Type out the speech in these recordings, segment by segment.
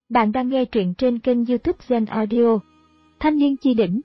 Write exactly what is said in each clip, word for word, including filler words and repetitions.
Bạn đang nghe truyện trên kênh YouTube Zen Audio. Thanh niên chi đỉnh.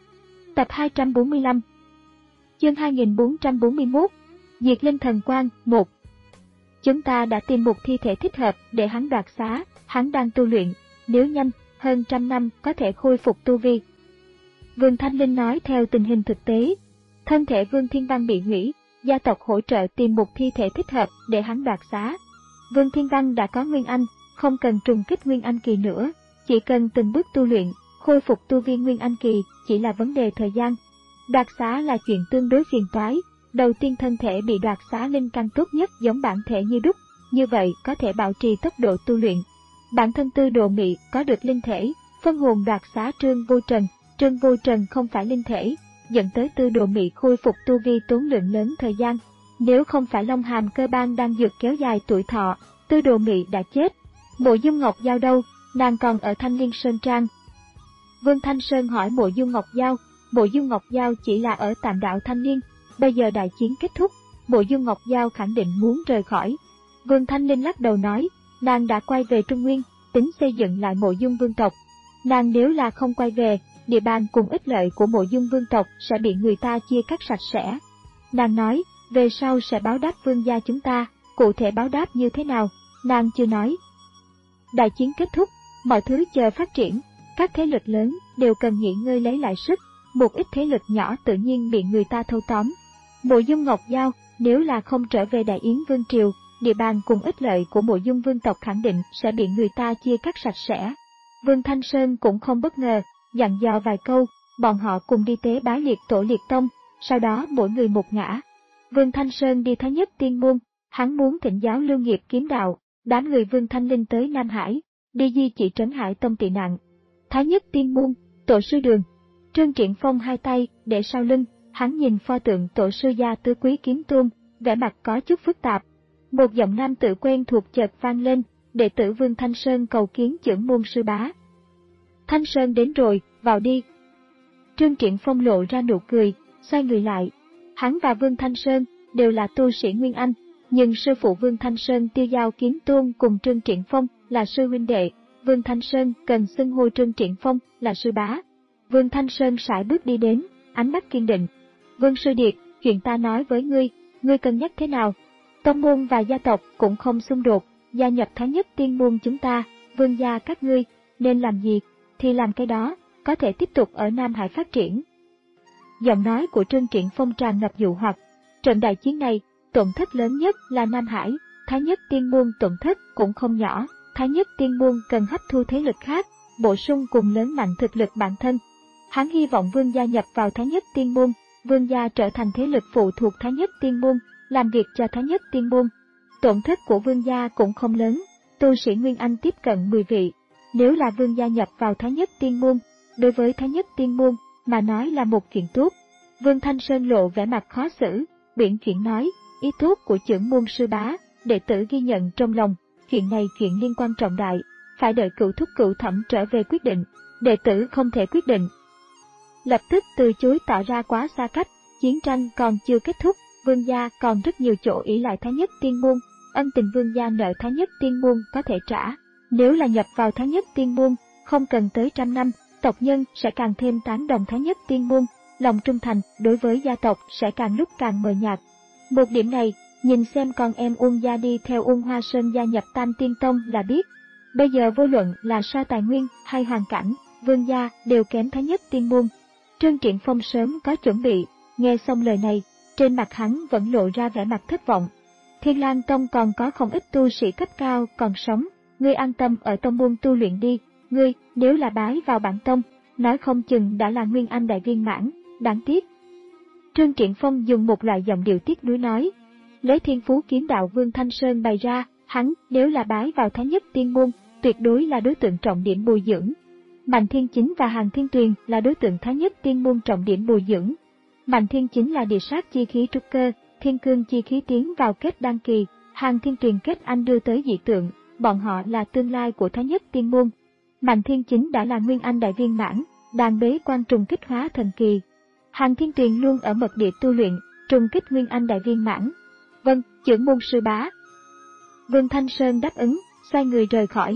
Tập hai trăm bốn mươi lăm. Chương hai nghìn bốn trăm bốn mươi mốt. Diệt linh thần quang. một. Chúng ta đã tìm một thi thể thích hợp để hắn đoạt xá, hắn đang tu luyện, nếu nhanh, hơn trăm năm có thể khôi phục tu vi. Vương Thanh Linh nói theo tình hình thực tế. Thân thể Vương Thiên Văn bị hủy, gia tộc hỗ trợ tìm một thi thể thích hợp để hắn đoạt xá. Vương Thiên Văn đã có Nguyên Anh, không cần trùng kích Nguyên Anh kỳ nữa, chỉ cần từng bước tu luyện, khôi phục tu vi Nguyên Anh kỳ chỉ là vấn đề thời gian. Đoạt xá là chuyện tương đối phiền toái, đầu tiên thân thể bị đoạt xá linh căn tốt nhất giống bản thể như đúc, như vậy có thể bảo trì tốc độ tu luyện. Bản thân Tư Đồ Mị có được linh thể, phân hồn đoạt xá Trương Vô Trần, Trương Vô Trần không phải linh thể, dẫn tới Tư Đồ Mị khôi phục tu vi tốn lượng lớn thời gian. Nếu không phải Long Hàm cơ ban đang dược kéo dài tuổi thọ, Tư Đồ Mị đã chết. Mộ Dung Ngọc Giao đâu, nàng còn ở Thanh Liên Sơn Trang. Vương Thanh Sơn hỏi Mộ Dung Ngọc Giao, Mộ Dung Ngọc Giao chỉ là ở tạm đạo Thanh Liên, bây giờ đại chiến kết thúc, Mộ Dung Ngọc Giao khẳng định muốn rời khỏi. Vương Thanh Linh lắc đầu nói, nàng đã quay về Trung Nguyên, tính xây dựng lại Mộ Dung vương tộc. Nàng nếu là không quay về, địa bàn cùng ích lợi của Mộ Dung vương tộc sẽ bị người ta chia cắt sạch sẽ. Nàng nói, về sau sẽ báo đáp vương gia chúng ta, cụ thể báo đáp như thế nào, nàng chưa nói. Đại chiến kết thúc, mọi thứ chờ phát triển, các thế lực lớn đều cần nghỉ ngơi lấy lại sức, một ít thế lực nhỏ tự nhiên bị người ta thâu tóm. Mộ Dung Ngọc Giao, nếu là không trở về Đại Yến Vương Triều, địa bàn cùng ích lợi của Mộ Dung vương tộc khẳng định sẽ bị người ta chia cắt sạch sẽ. Vương Thanh Sơn cũng không bất ngờ, dặn dò vài câu, bọn họ cùng đi tế bái liệt tổ liệt tông, sau đó mỗi người một ngã. Vương Thanh Sơn đi Thái Nhất Tiên Môn, hắn muốn thỉnh giáo Lưu Nghiệp kiếm đạo. Đám người Vương Thanh Linh tới Nam Hải, đi di chỉ Trấn Hải Tông tị nạn. Thái Nhất Tiên Môn, tổ sư Đường. Trương Triển Phong hai tay để sau lưng, hắn nhìn pho tượng tổ sư gia Tứ Quý Kiếm Tôn, vẻ mặt có chút phức tạp. Một giọng nam tự quen thuộc chợt vang lên, đệ tử Vương Thanh Sơn cầu kiến trưởng môn sư bá. Thanh Sơn đến rồi, vào đi. Trương Triển Phong lộ ra nụ cười, xoay người lại. Hắn và Vương Thanh Sơn đều là tu sĩ Nguyên Anh. Nhưng sư phụ Vương Thanh Sơn Tiêu Giao Kiếm Tôn cùng Trương Triển Phong là sư huynh đệ, Vương Thanh Sơn cần xưng hô Trương Triển Phong là sư bá. Vương Thanh Sơn sải bước đi đến, ánh mắt kiên định. Vương Sư Điệt, chuyện ta nói với ngươi, ngươi cân nhắc thế nào? Tông môn và gia tộc cũng không xung đột, gia nhập Thái Nhất Tiên Môn chúng ta, vương gia các ngươi, nên làm gì, thì làm cái đó, có thể tiếp tục ở Nam Hải phát triển. Giọng nói của Trương Triển Phong tràn ngập dụ hoặc, trận đại chiến này, tổn thất lớn nhất là Nam Hải, Thái Nhất Tiên Môn tổn thất cũng không nhỏ, Thái Nhất Tiên Môn cần hấp thu thế lực khác, bổ sung cùng lớn mạnh thực lực bản thân. Hắn hy vọng vương gia nhập vào Thái Nhất Tiên Môn, vương gia trở thành thế lực phụ thuộc Thái Nhất Tiên Môn, làm việc cho Thái Nhất Tiên Môn. Tổn thất của vương gia cũng không lớn, tu sĩ Nguyên Anh tiếp cận mười vị. Nếu là vương gia nhập vào Thái Nhất Tiên Môn, đối với Thái Nhất Tiên Môn mà nói là một chuyện tốt. Vương Thanh Sơn lộ vẻ mặt khó xử, biển chuyện nói, ý tốt của trưởng môn sư bá, đệ tử ghi nhận trong lòng, chuyện này chuyện liên quan trọng đại, phải đợi cựu thúc cựu thẩm trở về quyết định, đệ tử không thể quyết định. Lập tức từ chối tỏ ra quá xa cách, chiến tranh còn chưa kết thúc, vương gia còn rất nhiều chỗ ỷ lại Thái Nhất Tiên Môn, ân tình vương gia nợ Thái Nhất Tiên Môn có thể trả, nếu là nhập vào Thái Nhất Tiên Môn, không cần tới trăm năm, tộc nhân sẽ càng thêm tán đồng Thái Nhất Tiên Môn, lòng trung thành đối với gia tộc sẽ càng lúc càng mờ nhạt. Một điểm này, nhìn xem con em Uông gia đi theo Uông Hoa Sơn gia nhập Tam Tiên Tông là biết. Bây giờ vô luận là so tài nguyên hay hoàn cảnh, vương gia đều kém Thái Nhất Tiên Môn. Trương Triển Phong sớm có chuẩn bị, nghe xong lời này, trên mặt hắn vẫn lộ ra vẻ mặt thất vọng. Thiên Lang Tông còn có không ít tu sĩ cấp cao còn sống, ngươi an tâm ở tông môn tu luyện đi, ngươi nếu là bái vào bản tông, nói không chừng đã là Nguyên Anh đại viên mãn, đáng tiếc. Trương Triển Phong dùng một loại giọng điệu tiếc nuối nói, lấy thiên phú kiếm đạo Vương Thanh Sơn bày ra, hắn nếu là bái vào Thái Nhất Tiên Môn, tuyệt đối là đối tượng trọng điểm bồi dưỡng. Mạnh Thiên Chính và Hàn Thiên Tuyền là đối tượng Thái Nhất Tiên Môn trọng điểm bồi dưỡng. Mạnh Thiên Chính là địa sát chi khí trúc cơ, thiên cương chi khí tiến vào kết đan kỳ, Hàn Thiên Tuyền kết anh đưa tới dị tượng, bọn họ là tương lai của Thái Nhất Tiên Môn. Mạnh Thiên Chính đã là Nguyên Anh đại viên mãn, đang bế quan trùng kích hóa thần kỳ. Hàn Thiên Tuyền luôn ở mật địa tu luyện, trùng kích Nguyên Anh đại viên mãn. Vâng, trưởng môn sư bá. Vương Thanh Sơn đáp ứng, xoay người rời khỏi.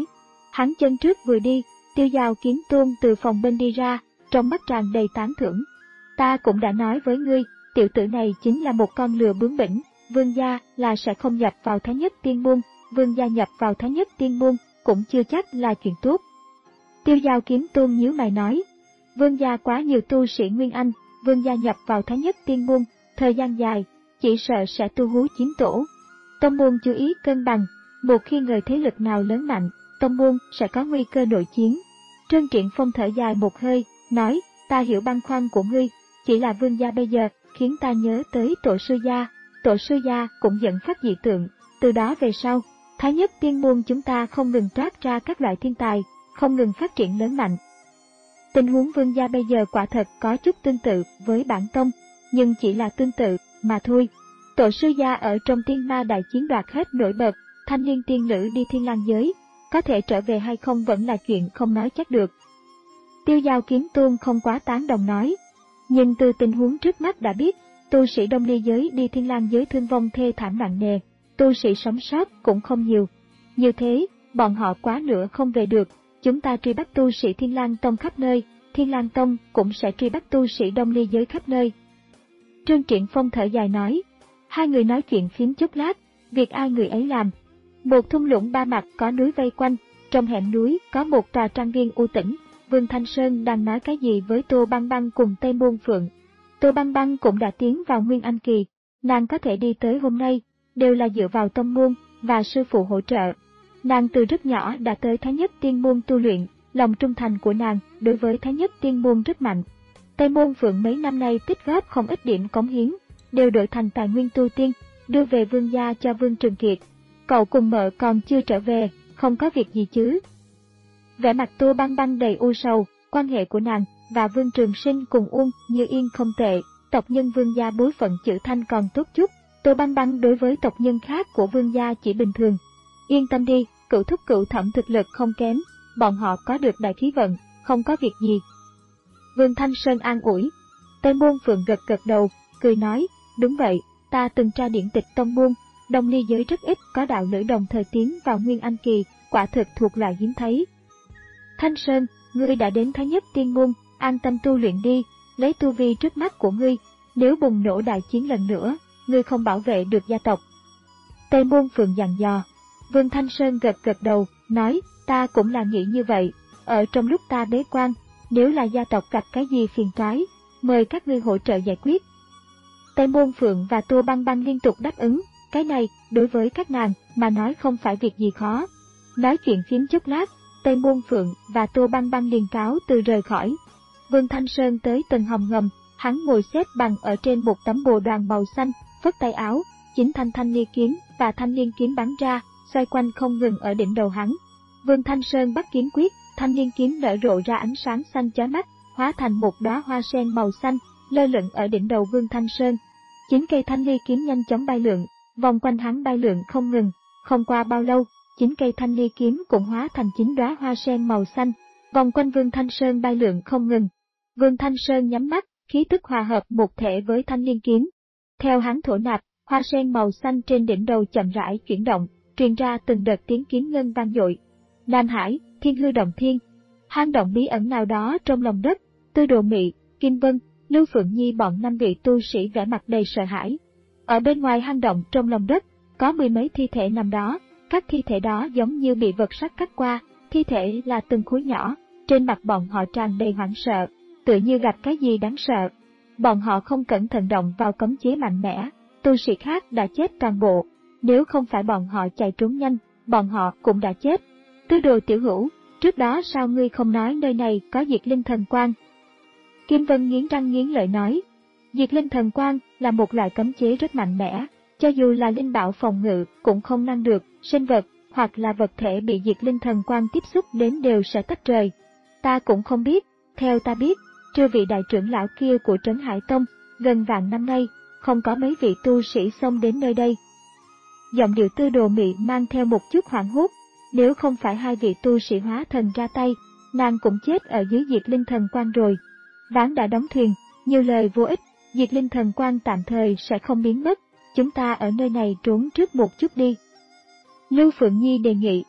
Hắn chân trước vừa đi, Tiêu Giao Kiếm Tôn từ phòng bên đi ra, trong mắt tràn đầy tán thưởng. Ta cũng đã nói với ngươi, tiểu tử này chính là một con lừa bướng bỉnh, Vương gia là sẽ không nhập vào Thái Nhất Tiên Môn, Vương gia nhập vào Thái Nhất Tiên Môn cũng chưa chắc là chuyện tốt. Tiêu Giao Kiếm Tôn nhíu mày nói, Vương gia quá nhiều tu sĩ Nguyên Anh, Vương gia nhập vào Thái Nhất Tiên Môn, thời gian dài, chỉ sợ sẽ tu hú chiếm tổ. Tông môn chú ý cân bằng, một khi người thế lực nào lớn mạnh, tông môn sẽ có nguy cơ nội chiến. Trân Triển Phong thở dài một hơi, nói, ta hiểu băn khoăn của ngươi, chỉ là Vương gia bây giờ khiến ta nhớ tới tổ sư gia, tổ sư gia cũng dẫn phát dị tượng, từ đó về sau, Thái Nhất Tiên Môn chúng ta không ngừng toát ra các loại thiên tài, không ngừng phát triển lớn mạnh. Tình huống Vương gia bây giờ quả thật có chút tương tự với bản tông, nhưng chỉ là tương tự mà thôi. Tổ sư gia ở trong tiên ma đại chiến đoạt hết nổi bật, thanh niên tiên nữ đi thiên lang giới, có thể trở về hay không vẫn là chuyện không nói chắc được. Tiêu Giao Kiếm Tôn không quá tán đồng nói, nhưng từ tình huống trước mắt đã biết, tu sĩ Đông Ly giới đi thiên lang giới thương vong thê thảm nặng nề, tu sĩ sống sót cũng không nhiều. Như thế, bọn họ quá nữa không về được, chúng ta truy bắt tu sĩ Thiên Lang Tông khắp nơi, Thiên Lang Tông cũng sẽ truy bắt tu sĩ Đông Ly giới khắp nơi. Trương Triển Phong thở dài nói, hai người nói chuyện phiếm chốc lát, việc ai người ấy làm. Một thung lũng ba mặt có núi vây quanh, trong hẻm núi có một tòa trang viên u tĩnh, Vương Thanh Sơn đang nói cái gì với Tô Băng Băng cùng Tây Môn Phượng. Tô Băng Băng cũng đã tiến vào Nguyên Anh kỳ, nàng có thể đi tới hôm nay, đều là dựa vào tông môn và sư phụ hỗ trợ. Nàng từ rất nhỏ đã tới Thái Nhất Tiên Môn tu luyện, lòng trung thành của nàng đối với Thái Nhất Tiên Môn rất mạnh. Tây Môn Phượng mấy năm nay tích góp không ít điểm cống hiến, đều đổi thành tài nguyên tu tiên, đưa về Vương gia cho Vương Trường Kiệt. Cậu cùng mợ còn chưa trở về, không có việc gì chứ? Vẻ mặt Tô Băng Băng đầy u sầu, quan hệ của nàng và Vương Trường Sinh cùng Uông Như Yên không tệ, tộc nhân Vương gia bối phận chữ Thanh còn tốt chút, Tô Băng Băng đối với tộc nhân khác của Vương gia chỉ bình thường. Yên tâm đi, cửu thúc cửu thẩm thực lực không kém, bọn họ có được đại khí vận, không có việc gì. Vương Thanh Sơn an ủi. Tây Môn Phượng gật gật đầu, cười nói, đúng vậy, ta từng tra điển tịch tông môn, Đông Ly giới rất ít có đạo nữ đồng thời tiến vào Nguyên Anh kỳ, quả thực thuộc loại hiếm thấy. Thanh Sơn, ngươi đã đến Thái Nhất Tiên Môn, an tâm tu luyện đi, lấy tu vi trước mắt của ngươi, nếu bùng nổ đại chiến lần nữa, ngươi không bảo vệ được gia tộc. Tây Môn Phượng dặn dò. Vương Thanh Sơn gật gật đầu, nói, ta cũng là nghĩ như vậy, ở trong lúc ta bế quan, nếu là gia tộc gặp cái gì phiền toái, mời các ngươi hỗ trợ giải quyết. Tây Môn Phượng và Tô Băng Băng liên tục đáp ứng, cái này, đối với các nàng, mà nói không phải việc gì khó. Nói chuyện phiếm chốc lát, Tây Môn Phượng và Tô Băng Băng liền cáo từ rời khỏi. Vương Thanh Sơn tới tầng hầm ngầm, hắn ngồi xếp bằng ở trên một tấm bồ đoàn màu xanh, phất tay áo, chính thanh thanh ly kiếm và thanh liên kiếm bắn ra, xoay quanh không ngừng ở đỉnh đầu hắn. Vương Thanh Sơn bắt kiếm quyết, thanh liên kiếm nở rộ ra ánh sáng xanh chói mắt, hóa thành một đóa hoa sen màu xanh, lơ lửng ở đỉnh đầu Vương Thanh Sơn. Chín cây thanh ly kiếm nhanh chóng bay lượn, vòng quanh hắn bay lượn không ngừng, không qua bao lâu, chín cây thanh ly kiếm cũng hóa thành chín đóa hoa sen màu xanh, vòng quanh Vương Thanh Sơn bay lượn không ngừng. Vương Thanh Sơn nhắm mắt, khí tức hòa hợp một thể với thanh liên kiếm. Theo hắn thổ nạp, hoa sen màu xanh trên đỉnh đầu chậm rãi chuyển động, truyền ra từng đợt tiếng kiếm ngân vang dội. Nam Hải, Thiên Hư Động Thiên, hang động bí ẩn nào đó trong lòng đất, Tư Đồ Mị, Kim Vân, Lưu Phượng Nhi bọn năm vị tu sĩ vẻ mặt đầy sợ hãi. Ở bên ngoài hang động trong lòng đất, có mười mấy thi thể nằm đó, các thi thể đó giống như bị vật sắc cắt qua, thi thể là từng khối nhỏ, trên mặt bọn họ tràn đầy hoảng sợ, tựa như gặp cái gì đáng sợ. Bọn họ không cẩn thận động vào cấm chế mạnh mẽ, tu sĩ khác đã chết toàn bộ, nếu không phải bọn họ chạy trốn nhanh, bọn họ cũng đã chết. Tư Đồ tiểu hữu, trước đó sao ngươi không nói nơi này có Diệt Linh Thần Quang? Kim Vân nghiến răng nghiến lợi nói, Diệt Linh Thần Quang là một loại cấm chế rất mạnh mẽ, cho dù là linh bảo phòng ngự cũng không ngăn được, sinh vật hoặc là vật thể bị Diệt Linh Thần Quang tiếp xúc đến đều sẽ tách rời. Ta cũng không biết, theo ta biết, trừ vị đại trưởng lão kia của Trấn Hải Tông, gần vạn năm nay, không có mấy vị tu sĩ xông đến nơi đây. Giọng điệu Tư Đồ Mị mang theo một chút hoảng hốt, nếu không phải hai vị tu sĩ hóa thần ra tay, nàng cũng chết ở dưới Diệt Linh Thần Quang rồi. Ván đã đóng thuyền, nhiều lời vô ích, Diệt Linh Thần Quang tạm thời sẽ không biến mất, chúng ta ở nơi này trốn trước một chút đi. Lưu Phượng Nhi đề nghị.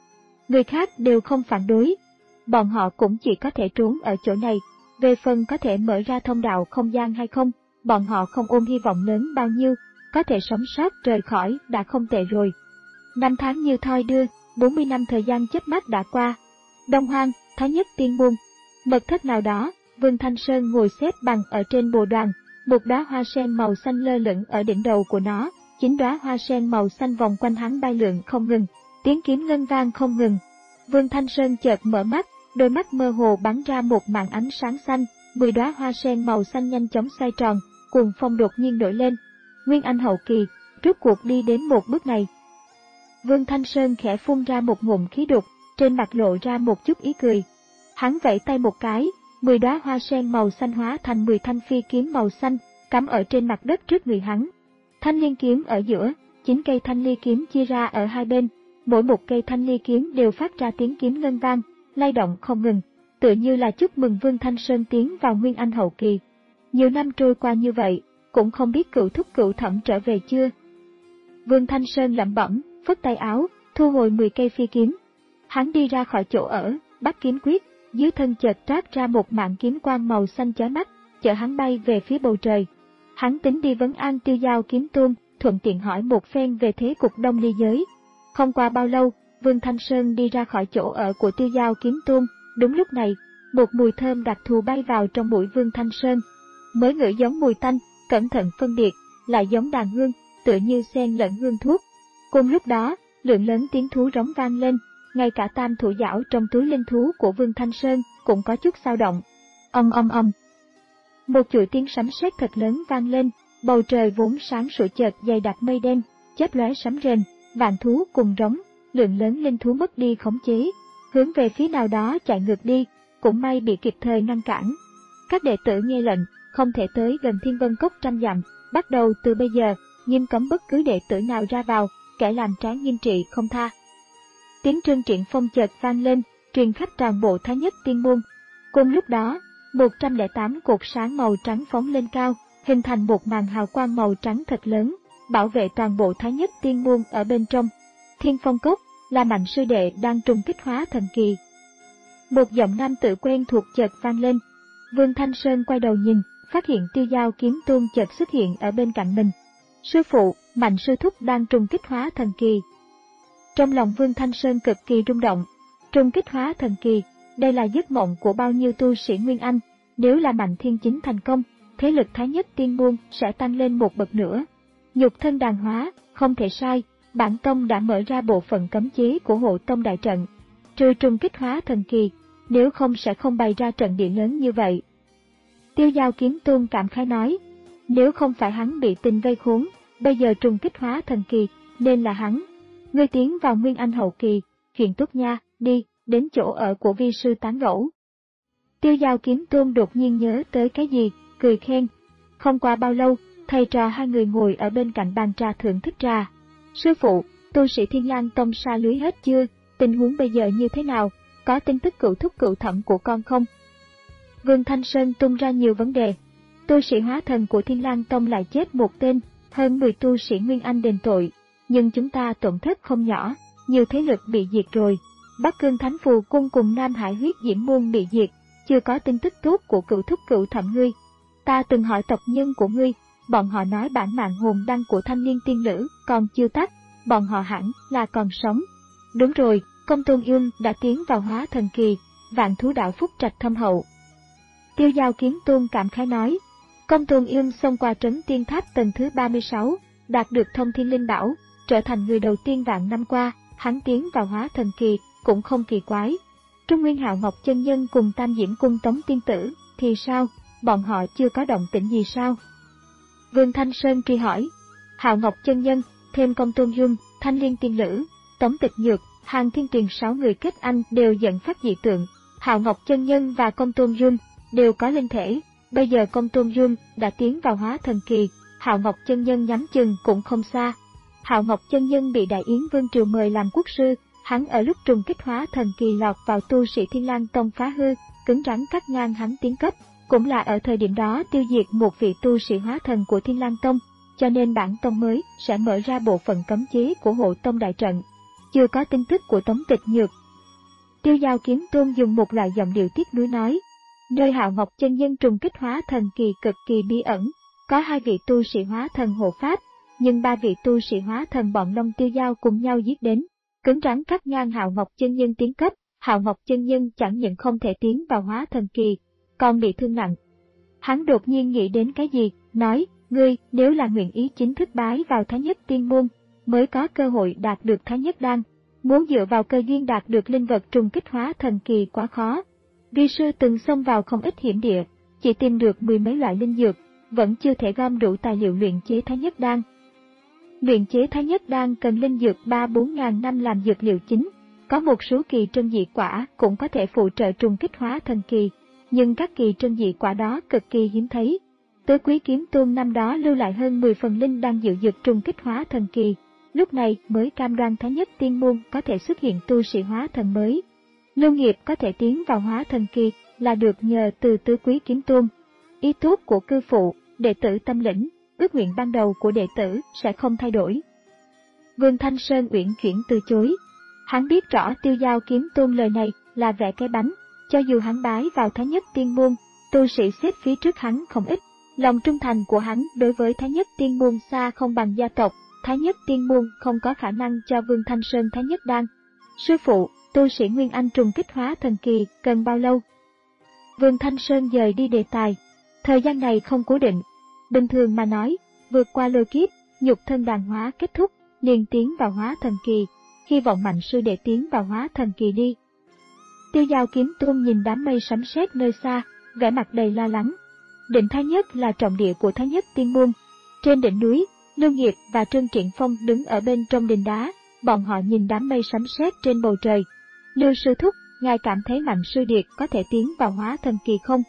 người khác đều không phản đối. Bọn họ cũng chỉ có thể trốn ở chỗ này. Về phần có thể mở ra thông đạo không gian hay không, bọn họ không ôm hy vọng lớn bao nhiêu, có thể sống sót rời khỏi đã không tệ rồi. Năm tháng như thoi đưa, bốn mươi năm thời gian chớp mắt đã qua. Đông Hoang, Thái Nhất Tiên Môn, mật thất nào đó, Vương Thanh Sơn ngồi xếp bằng ở trên bồ đoàn, một đóa hoa sen màu xanh lơ lửng ở đỉnh đầu của nó, chín đóa hoa sen màu xanh vòng quanh hắn bay lượn không ngừng, tiếng kiếm ngân vang không ngừng. Vương Thanh Sơn chợt mở mắt, đôi mắt mơ hồ bắn ra một màn ánh sáng xanh, mười đóa hoa sen màu xanh nhanh chóng xoay tròn, cuồng phong đột nhiên nổi lên. Nguyên Anh hậu kỳ, rốt cuộc đi đến một bước này. Vương Thanh Sơn khẽ phun ra một ngụm khí đục, trên mặt lộ ra một chút ý cười. Hắn vẫy tay một cái, mười đóa hoa sen màu xanh hóa thành mười thanh phi kiếm màu xanh, cắm ở trên mặt đất trước người hắn. Thanh liên kiếm ở giữa, chín cây thanh ly kiếm chia ra ở hai bên, mỗi một cây thanh ly kiếm đều phát ra tiếng kiếm ngân vang, lay động không ngừng, tựa như là chúc mừng Vương Thanh Sơn tiến vào Nguyên Anh hậu kỳ. Nhiều năm trôi qua như vậy, cũng không biết cựu thúc cựu thẩm trở về chưa. Vương Thanh Sơn lẩm bẩm, phất tay áo, thu hồi mười cây phi kiếm. Hắn đi ra khỏi chỗ ở, bắt kiếm quyết, dưới thân chợt toát ra một mạng kiếm quang màu xanh chói mắt, chở hắn bay về phía bầu trời. Hắn tính đi vấn an Tiêu Giao Kiếm Tôn, thuận tiện hỏi một phen về thế cục Đông Ly giới. Không qua bao lâu, Vương Thanh Sơn đi ra khỏi chỗ ở của Tiêu Giao Kiếm Tôn. Đúng lúc này, một mùi thơm đặc thù bay vào trong mũi Vương Thanh Sơn. Mới ngửi giống mùi tanh, cẩn thận phân biệt, lại giống đàn hương, tựa như xen lẫn hương thuốc. Cùng lúc đó, lượng lớn tiếng thú rống vang lên, ngay cả tam thủ giảo trong túi linh thú của Vương Thanh Sơn cũng có chút xao động. Ong ong ong. Một chuỗi tiếng sấm sét thật lớn vang lên, bầu trời vốn sáng sủa chợt dày đặc mây đen, chớp lóe sấm rền, vạn thú cùng rống, lượng lớn linh thú mất đi khống chế, hướng về phía nào đó chạy ngược đi, cũng may bị kịp thời ngăn cản. Các đệ tử nghe lệnh, không thể tới gần Thiên Vân Cốc trăm dặm, bắt đầu từ bây giờ, nghiêm cấm bất cứ đệ tử nào ra vào, kẻ làm trái nghiêm trị không tha. Tiếng Trương Triện Phong chợt vang lên, truyền khắp toàn bộ Thái Nhất Tiên Môn. Cùng lúc đó, một trăm lẻ tám cột sáng màu trắng phóng lên cao, hình thành một màn hào quang màu trắng thật lớn, bảo vệ toàn bộ Thái Nhất Tiên Môn ở bên trong. Thiên Phong Cốc, là Mạnh sư đệ đang trùng kích hóa thần kỳ. Một giọng nam tự quen thuộc chợt vang lên. Vương Thanh Sơn quay đầu nhìn, phát hiện Tiêu Giao Kiếm Tôn chợt xuất hiện ở bên cạnh mình. Sư phụ, Mạnh sư thúc đang trùng kích hóa thần kỳ. Trong lòng Vương Thanh Sơn cực kỳ rung động. Trùng kích hóa thần kỳ, đây là giấc mộng của bao nhiêu tu sĩ Nguyên Anh. Nếu là Mạnh Thiên Chính thành công, thế lực Thái Nhất Tiên Môn sẽ tăng lên một bậc nữa. Nhục thân đàn hóa, không thể sai, bản tông đã mở ra bộ phận cấm chế của hộ tông đại trận. Trừ trùng kích hóa thần kỳ, nếu không sẽ không bày ra trận địa lớn như vậy. Tiêu Giao Kiếm Tôn cảm khái nói, nếu không phải hắn bị tình vây khốn, bây giờ trùng kích hóa thần kỳ, nên là hắn. Ngươi tiến vào Nguyên Anh hậu kỳ, chuyện tốt nha, đi, đến chỗ ở của vi sư tán gẫu. Tiêu Giao Kiếm Tôn đột nhiên nhớ tới cái gì, cười khen. Không qua bao lâu, thầy trò hai người ngồi ở bên cạnh bàn trà thưởng thức trà. Sư phụ, tu sĩ Thiên Lang Tông sa lưới hết chưa, tình huống bây giờ như thế nào, có tin tức cựu thúc cựu thẩm của con không? Vương Thanh Sơn tung ra nhiều vấn đề. Tu sĩ hóa thần của Thiên Lang Tông lại chết một tên, hơn mười tu sĩ Nguyên Anh đền tội, nhưng chúng ta tổn thất không nhỏ, nhiều thế lực bị diệt rồi. Bắc Cương Thánh Phù Cung cùng Nam Hải Huyết Diễm Môn bị diệt, chưa có tin tức tốt của cựu thúc cựu thẩm ngươi. Ta từng hỏi tộc nhân của ngươi, bọn họ nói bản mạng hồn đăng của thanh niên tiên nữ còn chưa tắt, bọn họ hẳn là còn sống. Đúng rồi, Công Tôn Ương đã tiến vào hóa thần kỳ, vạn thú đạo phúc trạch thâm hậu. Tiêu Giao Kiếm Tôn cảm khái nói, Công Tôn Ương xông qua trấn tiên tháp tầng thứ ba mươi sáu, đạt được thông thiên linh bảo, trở thành người đầu tiên vạn năm qua, hắn tiến vào hóa thần kỳ, cũng không kỳ quái. Trung Nguyên Hạo Ngọc chân nhân cùng Tam Diễm Cung Tống tiên tử, thì sao, bọn họ chưa có động tĩnh gì sao? Vương Thanh Sơn truy hỏi, Hạo Ngọc chân nhân, thêm Công Tôn Ương, Thanh Liên tiên nữ, Tống Tịch Nhược, Hàng Thiên Tuyền sáu người kết anh đều dẫn phát dị tượng. Hạo Ngọc chân nhân và Công Tôn Ương đều có linh thể, bây giờ Công Tôn Ương đã tiến vào hóa thần kỳ, Hạo Ngọc chân nhân nhắm chừng cũng không xa. Hạo Ngọc chân nhân bị Đại Yến Vương triều mời làm quốc sư, hắn ở lúc trùng kích hóa thần kỳ lọt vào tu sĩ Thiên Lang Tông phá hư, cứng rắn cắt ngang hắn tiến cấp, cũng là ở thời điểm đó tiêu diệt một vị tu sĩ hóa thần của Thiên Lang Tông, cho nên bản tông mới sẽ mở ra bộ phận cấm chế của hộ tông đại trận. Chưa có tin tức của Tống Tịch Nhược, Tiêu Dao Kiếm Tôn dùng một loại giọng điệu tiếc nuối nói, nơi Hạo Ngọc chân nhân trùng kích hóa thần kỳ cực kỳ bí ẩn, có hai vị tu sĩ hóa thần hộ pháp, nhưng ba vị tu sĩ hóa thần bọn Long Tiêu Dao cùng nhau giết đến, cứng rắn cắt ngang Hạo Ngọc chân nhân tiến cấp. Hạo Ngọc chân nhân chẳng những không thể tiến vào hóa thần kỳ, còn bị thương nặng. Hắn đột nhiên nghĩ đến cái gì, nói, ngươi nếu là nguyện ý chính thức bái vào Thái Nhất Tiên Môn, mới có cơ hội đạt được Thái Nhất Đan, muốn dựa vào cơ duyên đạt được linh vật trùng kích hóa thần kỳ quá khó. Vi sư từng xông vào không ít hiểm địa, chỉ tìm được mười mấy loại linh dược, vẫn chưa thể gom đủ tài liệu luyện chế Thái Nhất Đan. Luyện chế Thái Nhất Đan cần linh dược ba bốn ngàn năm làm dược liệu chính. Có một số kỳ trân dị quả cũng có thể phụ trợ trùng kích hóa thần kỳ, nhưng các kỳ trân dị quả đó cực kỳ hiếm thấy. Tứ Quý Kiếm Tôn năm đó lưu lại hơn mười phần linh đan dự dược trùng kích hóa thần kỳ, lúc này mới cam đoan Thái Nhất Tiên Môn có thể xuất hiện tu sĩ hóa thần mới. Lưu Nghiệp có thể tiến vào hóa thần kỳ là được nhờ từ Tứ Quý Kiếm Tôn. Ý tốt của cư phụ, đệ tử tâm lĩnh, ước nguyện ban đầu của đệ tử sẽ không thay đổi. Vương Thanh Sơn uyển chuyển từ chối. Hắn biết rõ Tiêu Dao Kiếm Tôn lời này là vẽ cái bánh, cho dù hắn bái vào Thái Nhất Tiên Môn, tu sĩ xếp phía trước hắn không ít, lòng trung thành của hắn đối với Thái Nhất Tiên Môn xa không bằng gia tộc, Thái Nhất Tiên Môn không có khả năng cho Vương Thanh Sơn Thái Nhất Đan. Sư phụ, tu sĩ Nguyên Anh trùng kích hóa thần kỳ cần bao lâu? Vương Thanh Sơn dời đi đề tài. Thời gian này không cố định. Bình thường mà nói, vượt qua lôi kiếp, nhục thân đàn hóa kết thúc, liền tiến vào hóa thần kỳ. Hy vọng mạnh sư đệ tiến vào hóa thần kỳ đi. Tiêu Dao Kiếm Tôn nhìn đám mây sấm sét nơi xa, vẻ mặt đầy lo lắng. Đỉnh Thái Nhất là trọng địa của Thái Nhất Tiên Môn. Trên đỉnh núi, Lưu Nghiệp và Trân Triển Phong đứng ở bên trong đình đá, bọn họ nhìn đám mây sấm sét trên bầu trời. Lưu sư thúc, ngài cảm thấy mạnh sư điệt có thể tiến vào hóa thần kỳ không?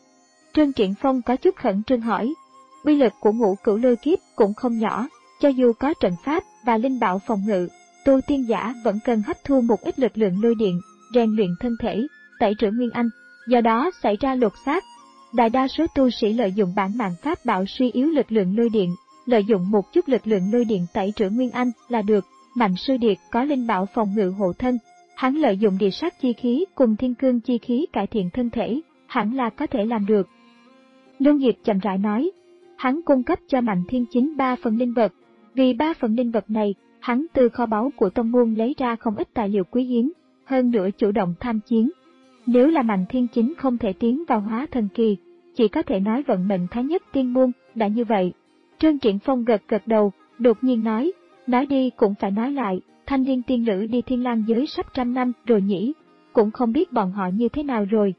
Trân Triển Phong có chút khẩn trương hỏi. Uy lực của ngũ cửu lôi kiếp cũng không nhỏ, cho dù có trận pháp và linh bảo phòng ngự, tu tiên giả vẫn cần hấp thu một ít lực lượng lôi điện, rèn luyện thân thể, tẩy trữ nguyên anh, do đó xảy ra lột xác. Đại đa số tu sĩ lợi dụng bản mạng pháp bảo suy yếu lực lượng lôi điện, lợi dụng một chút lực lượng lôi điện tẩy trữ nguyên anh là được. Mạnh sư điệt có linh bảo phòng ngự hộ thân, hắn lợi dụng địa sát chi khí cùng thiên cương chi khí cải thiện thân thể, hẳn là có thể làm được. Lưu Nghiệp chậm rãi nói, hắn cung cấp cho Mạnh Thiên Chính ba phần linh vật, vì ba phần linh vật này, hắn từ kho báu của tông môn lấy ra không ít tài liệu quý hiếm, hơn nữa chủ động tham chiến. Nếu là Mạnh Thiên Chính không thể tiến vào hóa thần kỳ, chỉ có thể nói vận mệnh Thái Nhất Tiên Môn đã như vậy. Trân Triển Phong gật gật đầu, đột nhiên nói, nói đi cũng phải nói lại, Thanh Liên tiên nữ đi Thiên Lang giới sắp trăm năm rồi nhỉ, cũng không biết bọn họ như thế nào rồi.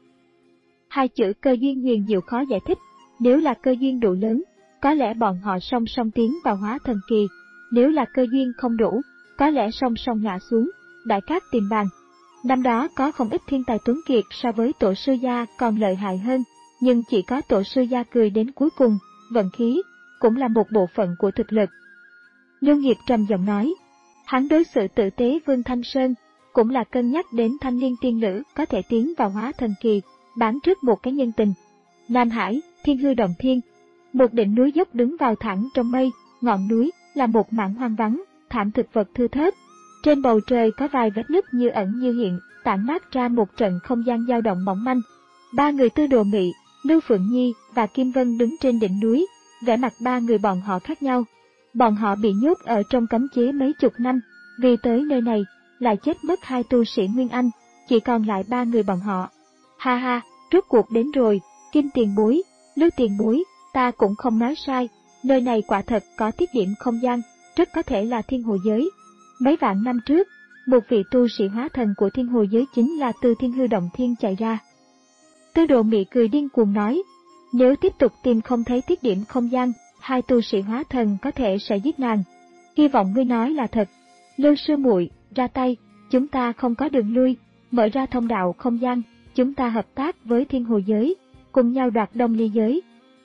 Hai chữ cơ duyên huyền diệu khó giải thích, nếu là cơ duyên đủ lớn, có lẽ bọn họ song song tiến vào hóa thần kỳ, nếu là cơ duyên không đủ, có lẽ song song ngã xuống, đại cát tìm bàn. Năm đó có không ít thiên tài tuấn kiệt so với tổ sư gia còn lợi hại hơn, nhưng chỉ có tổ sư gia cười đến cuối cùng, vận khí cũng là một bộ phận của thực lực. Lưu Nghiệp trầm giọng nói, hắn đối xử tử tế Vương Thanh Sơn, cũng là cân nhắc đến Thanh Liên tiên nữ có thể tiến vào hóa thần kỳ, bán trước một cái nhân tình. Nam Hải, Thiên Hư Động Thiên, một đỉnh núi dốc đứng vào thẳng trong mây, ngọn núi là một mảng hoang vắng, thảm thực vật thưa thớt. Trên bầu trời có vài vết nứt như ẩn như hiện, tản mát ra một trận không gian dao động mỏng manh. Ba người Tư Đồ Mị, Lưu Phượng Nhi và Kim Vân đứng trên đỉnh núi, vẻ mặt ba người bọn họ khác nhau. Bọn họ bị nhốt ở trong cấm chế mấy chục năm, vì tới nơi này, lại chết mất hai tu sĩ Nguyên Anh, chỉ còn lại ba người bọn họ. Ha ha, rốt cuộc đến rồi, Kim tiền bối, Lưu tiền bối, ta cũng không nói sai, nơi này quả thật có tiết điểm không gian, rất có thể là thiên hồ giới. Mấy vạn năm trước, một vị tu sĩ hóa thần của thiên hồ giới chính là từ Thiên Hư Động Thiên chạy ra. Tư Đồ Mị cười điên cuồng nói, nếu tiếp tục tìm không thấy tiết điểm không gian, hai tu sĩ hóa thần có thể sẽ giết nàng. Hy vọng ngươi nói là thật. Lưu sư muội, ra tay, chúng ta không có đường lui, mở ra thông đạo không gian, chúng ta hợp tác với thiên hồ giới, cùng nhau đoạt Đông Ly giới.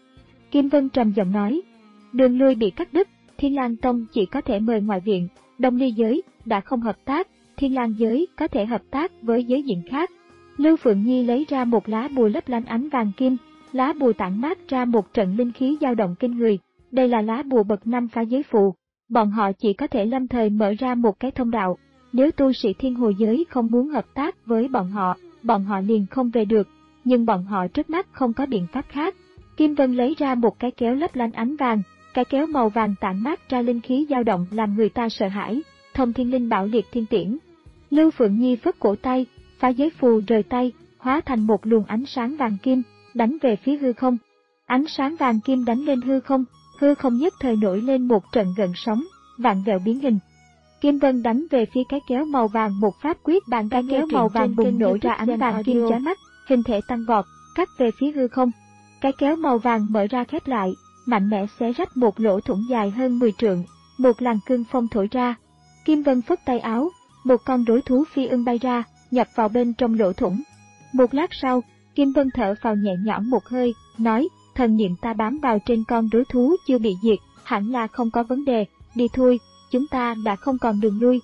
Kim Vân trầm giọng nói, đường lui bị cắt đứt, Thiên Lang Tông chỉ có thể mời ngoại viện, Đông Ly giới đã không hợp tác, Thiên Lang giới có thể hợp tác với giới diện khác. Lưu Phượng Nhi lấy ra một lá bùa lấp lánh ánh vàng kim, lá bùa tản mát ra một trận linh khí dao động kinh người, đây là lá bùa bậc năm phá giới phù, bọn họ chỉ có thể lâm thời mở ra một cái thông đạo, Nếu tu sĩ thiên hồ giới không muốn hợp tác với bọn họ, bọn họ liền không về được, nhưng bọn họ trước mắt không có biện pháp khác. Kim Vân lấy ra một cái kéo lấp lánh ánh vàng, cái kéo màu vàng tản mát ra linh khí dao động làm người ta sợ hãi, Thông Thiên Linh Bảo Liệt Thiên Tiễn. Lưu Phượng Nhi phất cổ tay, phá giới phù rời tay, hóa thành một luồng ánh sáng vàng kim, đánh về phía hư không. Ánh sáng vàng kim đánh lên hư không, hư không nhất thời nổi lên một trận gợn sóng, vạn vẹo biến hình. Kim Vân đánh về phía cái kéo màu vàng một pháp quyết, bàn cái kéo màu vàng bùng nổ ra ánh vàng kim chói mắt, hình thể tăng vọt, cắt về phía hư không. Cái kéo màu vàng mở ra khép lại, mạnh mẽ xé rách một lỗ thủng dài hơn mười trượng, một làn cương phong thổi ra. Kim Vân phất tay áo, một con rối thú phi ưng bay ra, nhập vào bên trong lỗ thủng. Một lát sau, Kim Vân thở phào nhẹ nhõm một hơi, nói, thần niệm ta bám vào trên con rối thú chưa bị diệt, hẳn là không có vấn đề, đi thôi, chúng ta đã không còn đường lui.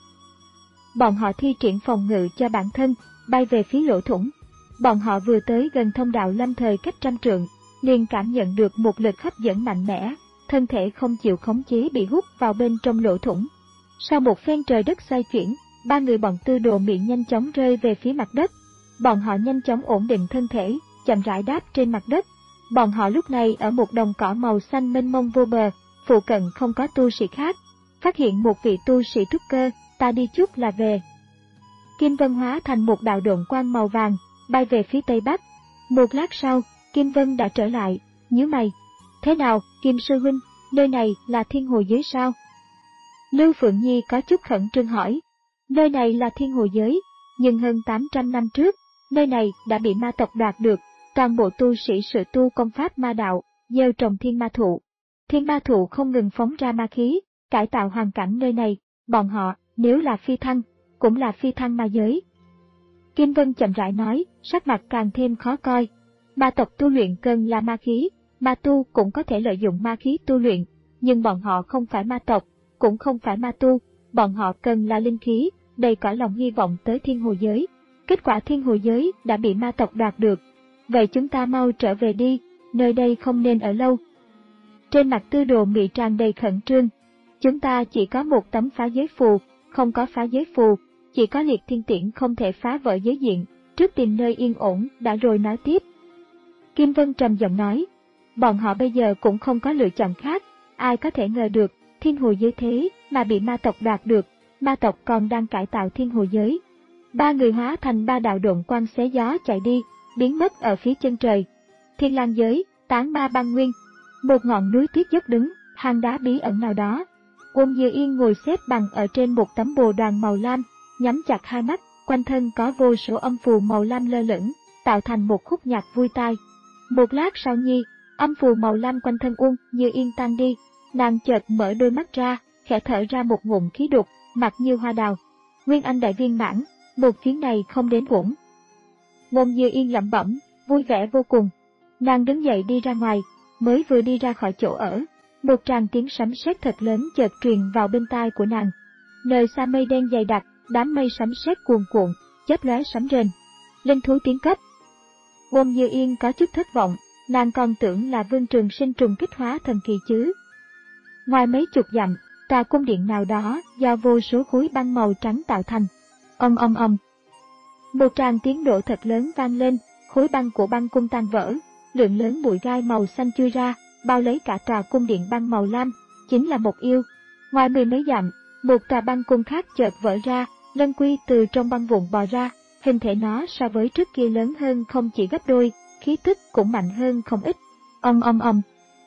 Bọn họ thi triển phòng ngự cho bản thân, bay về phía lỗ thủng. Bọn họ vừa tới gần thông đạo lâm thời cách trăm trượng, liền cảm nhận được một lực hấp dẫn mạnh mẽ, thân thể không chịu khống chế bị hút vào bên trong lỗ thủng. Sau một phen trời đất xoay chuyển, ba người bọn Tư Đồ Mị nhanh chóng rơi về phía mặt đất. Bọn họ nhanh chóng ổn định thân thể, chậm rãi đáp trên mặt đất. Bọn họ lúc này ở một đồng cỏ màu xanh mênh mông vô bờ, phụ cận không có tu sĩ khác. Phát hiện một vị tu sĩ trúc cơ, ta đi chút là về. Kim Vân hóa thành một đạo độn quang màu vàng, bay về phía tây bắc. Một lát sau, Kim Vân đã trở lại, nhíu mày. Thế nào, Kim sư huynh, nơi này là thiên hồ giới sao? Lưu Phượng Nhi có chút khẩn trương hỏi. Nơi này là thiên hồ giới, nhưng hơn tám trăm năm trước, nơi này đã bị ma tộc đoạt được, toàn bộ tu sĩ sự tu công pháp ma đạo, gieo trồng thiên ma thụ. Thiên ma thụ không ngừng phóng ra ma khí, cải tạo hoàn cảnh nơi này, bọn họ, nếu là phi thăng, cũng là phi thăng ma giới. Kim Vân chậm rãi nói, sắc mặt càng thêm khó coi. Ma tộc tu luyện cần là ma khí, ma tu cũng có thể lợi dụng ma khí tu luyện, nhưng bọn họ không phải ma tộc, cũng không phải ma tu, bọn họ cần là linh khí, đầy cõi lòng hy vọng tới thiên hồ giới. Kết quả thiên hồ giới đã bị ma tộc đoạt được. Vậy chúng ta mau trở về đi, nơi đây không nên ở lâu. Trên mặt Tư Đồ Mị tràn đầy khẩn trương. Chúng ta chỉ có một tấm phá giới phù, không có phá giới phù, chỉ có liệt thiên tiễn không thể phá vỡ giới diện, trước tìm nơi yên ổn đã rồi nói tiếp. Kim Vân trầm giọng nói, bọn họ bây giờ cũng không có lựa chọn khác, ai có thể ngờ được, thiên hồ giới thế mà bị ma tộc đoạt được, ma tộc còn đang cải tạo thiên hồ giới. Ba người hóa thành ba đạo độn quang xé gió chạy đi, biến mất ở phía chân trời. Thiên Lang giới, tán ma băng nguyên, một ngọn núi tuyết dốc đứng, hang đá bí ẩn nào đó. Uông Dư Yên ngồi xếp bằng ở trên một tấm bồ đoàn màu lam, nhắm chặt hai mắt, quanh thân có vô số âm phù màu lam lơ lửng, tạo thành một khúc nhạc vui tai. Một lát sau nhi, âm phù màu lam quanh thân Uông Dư Yên tan đi, nàng chợt mở đôi mắt ra, khẽ thở ra một ngụm khí đục, mặt như hoa đào. Nguyên Anh đại viên mãn, một chuyến này không đến uổng. Uông Dư Yên lẩm bẩm, vui vẻ vô cùng. Nàng đứng dậy đi ra ngoài, mới vừa đi ra khỏi chỗ ở, một tràng tiếng sấm sét thật lớn chợt truyền vào bên tai của nàng. Nơi xa mây đen dày đặc, đám mây sấm sét cuồn cuộn, chớp lóe sấm rền. Linh thú tiến cấp. Uông Dư Yên có chút thất vọng, nàng còn tưởng là Vương Trường Sinh trùng kích hóa thần kỳ chứ. Ngoài mấy chục dặm, tòa cung điện nào đó do vô số khối băng màu trắng tạo thành. Ầm ầm ầm. Một tràng tiếng nổ thật lớn vang lên, khối băng của băng cung tan vỡ, lượng lớn bụi gai màu xanh chui ra, bao lấy cả tòa cung điện băng màu lam, chính là một yêu. Ngoài mười mấy dặm, một tòa băng cung khác chợt vỡ ra, Lân Quy từ trong băng vụn bò ra, hình thể nó so với trước kia lớn hơn không chỉ gấp đôi, khí tức cũng mạnh hơn không ít. Ầm ầm ầm.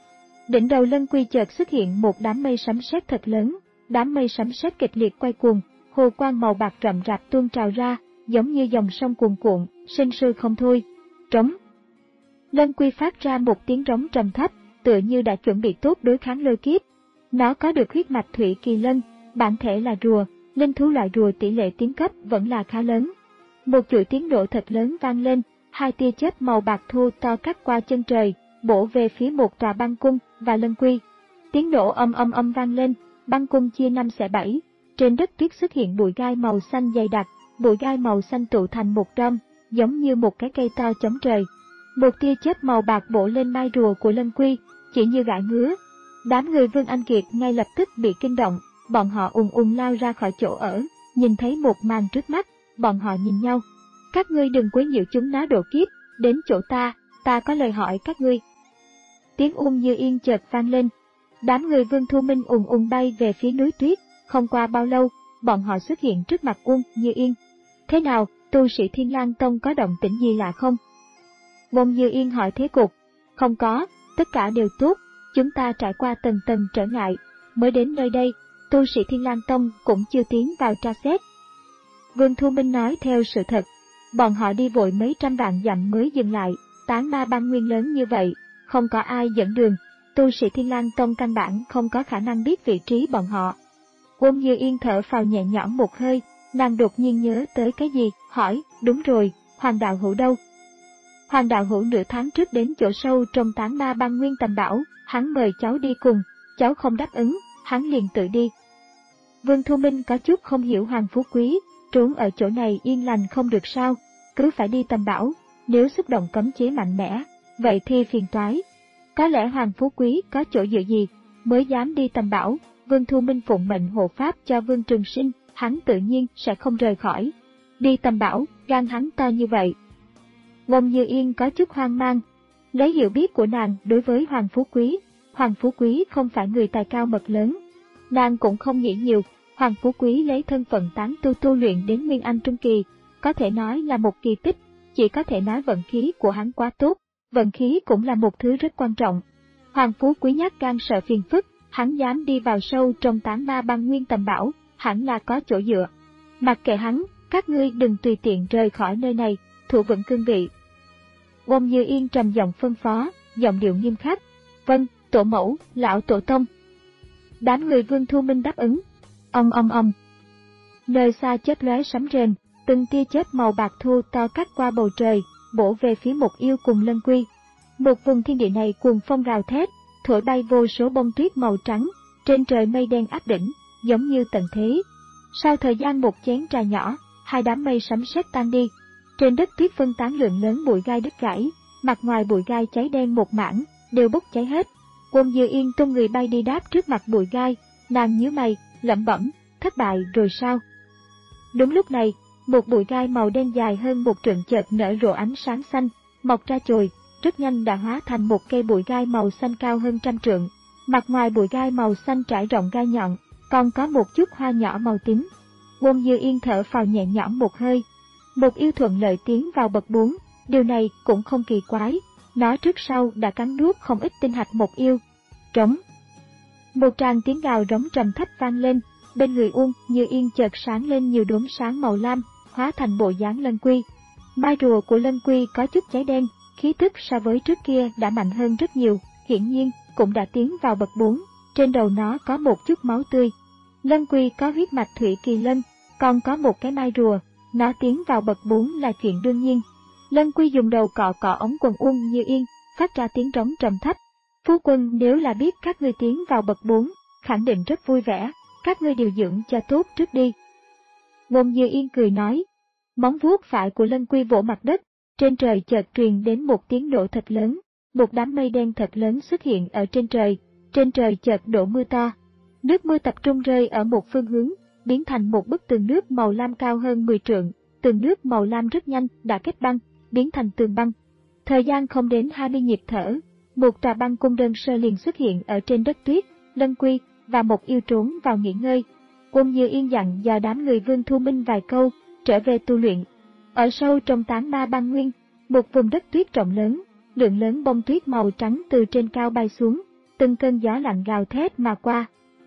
Đỉnh đầu Lân Quy chợt xuất hiện một đám mây sấm sét thật lớn, đám mây sấm sét kịch liệt quay cuồng, hồ quang màu bạc rậm rạp tuôn trào ra, giống như dòng sông cuồn cuộn, sinh sôi không thôi. Trống. Lân Quy phát ra một tiếng trống trầm thấp, tựa như đã chuẩn bị tốt đối kháng lôi kiếp. Nó có được huyết mạch thủy kỳ lân, bản thể là rùa, linh thú loại rùa tỷ lệ tiến cấp vẫn là khá lớn. Một chuỗi tiếng nổ thật lớn vang lên, hai tia chớp màu bạc thu to cắt qua chân trời, bổ về phía một tòa băng cung và Lân Quy. Tiếng nổ âm âm âm vang lên, băng cung chia năm xẻ bảy, trên đất tuyết xuất hiện bụi gai màu xanh dày đặc, bụi gai màu xanh tụ thành một đom, giống như một cái cây to chống trời. Một tia chớp màu bạc bổ lên mai rùa của Lân Quy, chỉ như gãi ngứa. Đám người Vương Anh Kiệt ngay lập tức bị kinh động, bọn họ ùn ùn lao ra khỏi chỗ ở, nhìn thấy một màn trước mắt, bọn họ nhìn nhau. Các ngươi đừng quấy nhiễu chúng nó độ kiếp, đến chỗ ta, ta có lời hỏi các ngươi. Tiếng Uông Như Yên chợt vang lên. Đám người Vương Thu Minh ùn ùn bay về phía núi tuyết, không qua bao lâu, bọn họ xuất hiện trước mặt Uông Như Yên. Thế nào, tu sĩ Thiên Lang Tông có động tĩnh gì lạ không? Uông Như Yên hỏi thế cục. Không có, tất cả đều tốt, chúng ta trải qua tầng tầng trở ngại, mới đến nơi đây, tu sĩ Thiên Lang Tông cũng chưa tiến vào tra xét. Vương Thu Minh nói theo sự thật, bọn họ đi vội mấy trăm vạn dặm mới dừng lại, tán ma băng nguyên lớn như vậy, không có ai dẫn đường, tu sĩ Thiên Lang Tông căn bản không có khả năng biết vị trí bọn họ. Uông Như Yên thở phào nhẹ nhõm một hơi, nàng đột nhiên nhớ tới cái gì, hỏi, đúng rồi, Hoàng đạo hữu đâu? Hoàng đạo hữu nửa tháng trước đến chỗ sâu trong tán ma băng nguyên tầm bảo, hắn mời cháu đi cùng, cháu không đáp ứng, hắn liền tự đi. Vương Thu Minh có chút không hiểu Hoàng Phú Quý, trốn ở chỗ này yên lành không được sao, cứ phải đi tầm bảo, nếu xúc động cấm chế mạnh mẽ, vậy thì phiền toái. Có lẽ Hoàng Phú Quý có chỗ dựa gì, mới dám đi tầm bảo. Vương Thu Minh phụng mệnh hộ pháp cho Vương Trường Sinh, hắn tự nhiên sẽ không rời khỏi. Đi tầm bảo, gan hắn to như vậy. Uông Như Yên có chút hoang mang. Lấy hiểu biết của nàng đối với Hoàng Phú Quý, Hoàng Phú Quý không phải người tài cao mật lớn. Nàng cũng không nghĩ nhiều, Hoàng Phú Quý lấy thân phận tán tu tu luyện đến Nguyên Anh Trung Kỳ, có thể nói là một kỳ tích, chỉ có thể nói vận khí của hắn quá tốt, vận khí cũng là một thứ rất quan trọng. Hoàng Phú Quý nhát gan sợ phiền phức, hắn dám đi vào sâu trong tán ma băng nguyên tầm bảo, hẳn là có chỗ dựa. Mặc kệ hắn, các ngươi đừng tùy tiện rời khỏi nơi này, thủ vững cương vị. Uông Như Yên trầm giọng phân phó, giọng điệu nghiêm khắc. Vâng, tổ mẫu, lão tổ tông. Đám người Vương Thu Minh đáp ứng. Ông ông ông. Nơi xa chớp lóe sấm rền, từng tia chớp màu bạc thu to cắt qua bầu trời, bổ về phía Mục Yêu cùng Lân Quy. Một vùng thiên địa này cuồng phong gào thét, thổi bay vô số bông tuyết màu trắng, trên trời mây đen áp đỉnh, giống như tận thế. Sau thời gian một chén trà nhỏ, hai đám mây sấm sét tan đi. Trên đất tuyết phân tán lượng lớn bụi gai đứt gãy, mặt ngoài bụi gai cháy đen một mảng, đều bốc cháy hết. Uông Như Yên tung người bay đi đáp trước mặt bụi gai, nàng nhíu mày, lẩm bẩm, thất bại rồi sao? Đúng lúc này, một bụi gai màu đen dài hơn một trượng chợt nở rộ ánh sáng xanh, mọc ra chồi, rất nhanh đã hóa thành một cây bụi gai màu xanh cao hơn trăm trượng. Mặt ngoài bụi gai màu xanh trải rộng gai nhọn, còn có một chút hoa nhỏ màu tím. Uông Như Yên thở phào nhẹ nhõm một hơi. Một yêu thuận lợi tiến vào bậc bốn, điều này cũng không kỳ quái, nó trước sau đã cắn nuốt không ít tinh hạch một yêu. Trống. Một tràng tiếng gào rống trầm thấp vang lên, bên người Uông Như Yên chợt sáng lên nhiều đốm sáng màu lam, hóa thành bộ dáng Lân Quy. Mai rùa của Lân Quy có chút cháy đen, khí tức so với trước kia đã mạnh hơn rất nhiều, hiển nhiên cũng đã tiến vào bậc bốn, trên đầu nó có một chút máu tươi. Lân Quy có huyết mạch thủy kỳ lân, còn có một cái mai rùa, nó tiến vào bậc bốn là chuyện đương nhiên. Lân Quy dùng đầu cọ cọ ống quần Uông Như Yên, phát ra tiếng trống trầm thấp. Phu quân nếu là biết các ngươi tiến vào bậc bốn, khẳng định rất vui vẻ, các ngươi điều dưỡng cho tốt trước đi. Uông Như Yên cười nói. Móng vuốt phải của Lân Quy vỗ mặt đất, trên trời chợt truyền đến một tiếng nổ thật lớn, một đám mây đen thật lớn xuất hiện ở trên trời, trên trời chợt đổ mưa to. Nước mưa tập trung rơi ở một phương hướng, biến thành một bức tường nước màu lam cao hơn mười trượng, tường nước màu lam rất nhanh đã kết băng, biến thành tường băng. Thời gian không đến hai mươi nhịp thở, một tòa băng cung đơn sơ liền xuất hiện ở trên đất tuyết. Lân Quy và một yêu trốn vào nghỉ ngơi. Uông Như Yên dặn dò đám người Vương Thu Minh vài câu, trở về tu luyện. Ở sâu trong tán ma băng nguyên, một vùng đất tuyết rộng lớn, lượng lớn bông tuyết màu trắng từ trên cao bay xuống, từng cơn gió lạnh gào thét mà qua.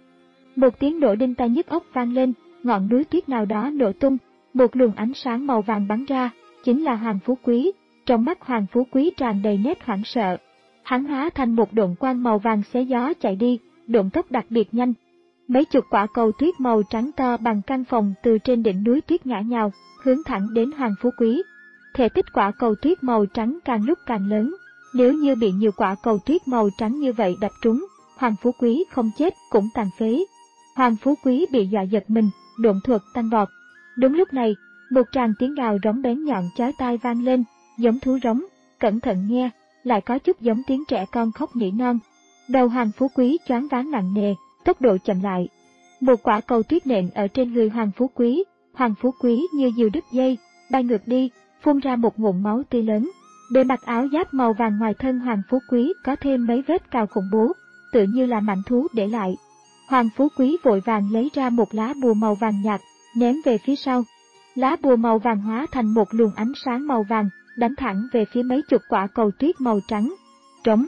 Một tiếng nổ đinh tai nhức óc vang lên, ngọn núi tuyết nào đó nổ tung, một luồng ánh sáng màu vàng bắn ra, chính là Hoàng Phú Quý. Trong mắt Hoàng Phú Quý tràn đầy nét hoảng sợ. Hắn hóa thành một độn quang màu vàng xé gió chạy đi, độn tốc đặc biệt nhanh. Mấy chục quả cầu tuyết màu trắng to bằng căn phòng từ trên đỉnh núi tuyết ngã nhào, hướng thẳng đến Hoàng Phú Quý. Thể tích quả cầu tuyết màu trắng càng lúc càng lớn, nếu như bị nhiều quả cầu tuyết màu trắng như vậy đập trúng, Hoàng Phú Quý không chết cũng tàn phế. Hoàng Phú Quý bị dọa giật mình, độn thuật tăng vọt. Đúng lúc này, một tràng tiếng gào rống bén nhọn chói tai vang lên, giống thú rống, cẩn thận nghe, lại có chút giống tiếng trẻ con khóc nỉ non. Đầu Hoàng Phú Quý choáng váng nặng nề, tốc độ chậm lại. Một quả cầu tuyết nện ở trên người Hoàng Phú Quý, Hoàng Phú Quý như diều đứt dây, bay ngược đi, phun ra một ngụm máu tươi lớn. Bề mặt áo giáp màu vàng ngoài thân Hoàng Phú Quý có thêm mấy vết cào khủng bố, tự như là mãnh thú để lại. Hoàng Phú Quý vội vàng lấy ra một lá bùa màu vàng nhạt, ném về phía sau. Lá bùa màu vàng hóa thành một luồng ánh sáng màu vàng, đánh thẳng về phía mấy chục quả cầu tuyết màu trắng. Trống.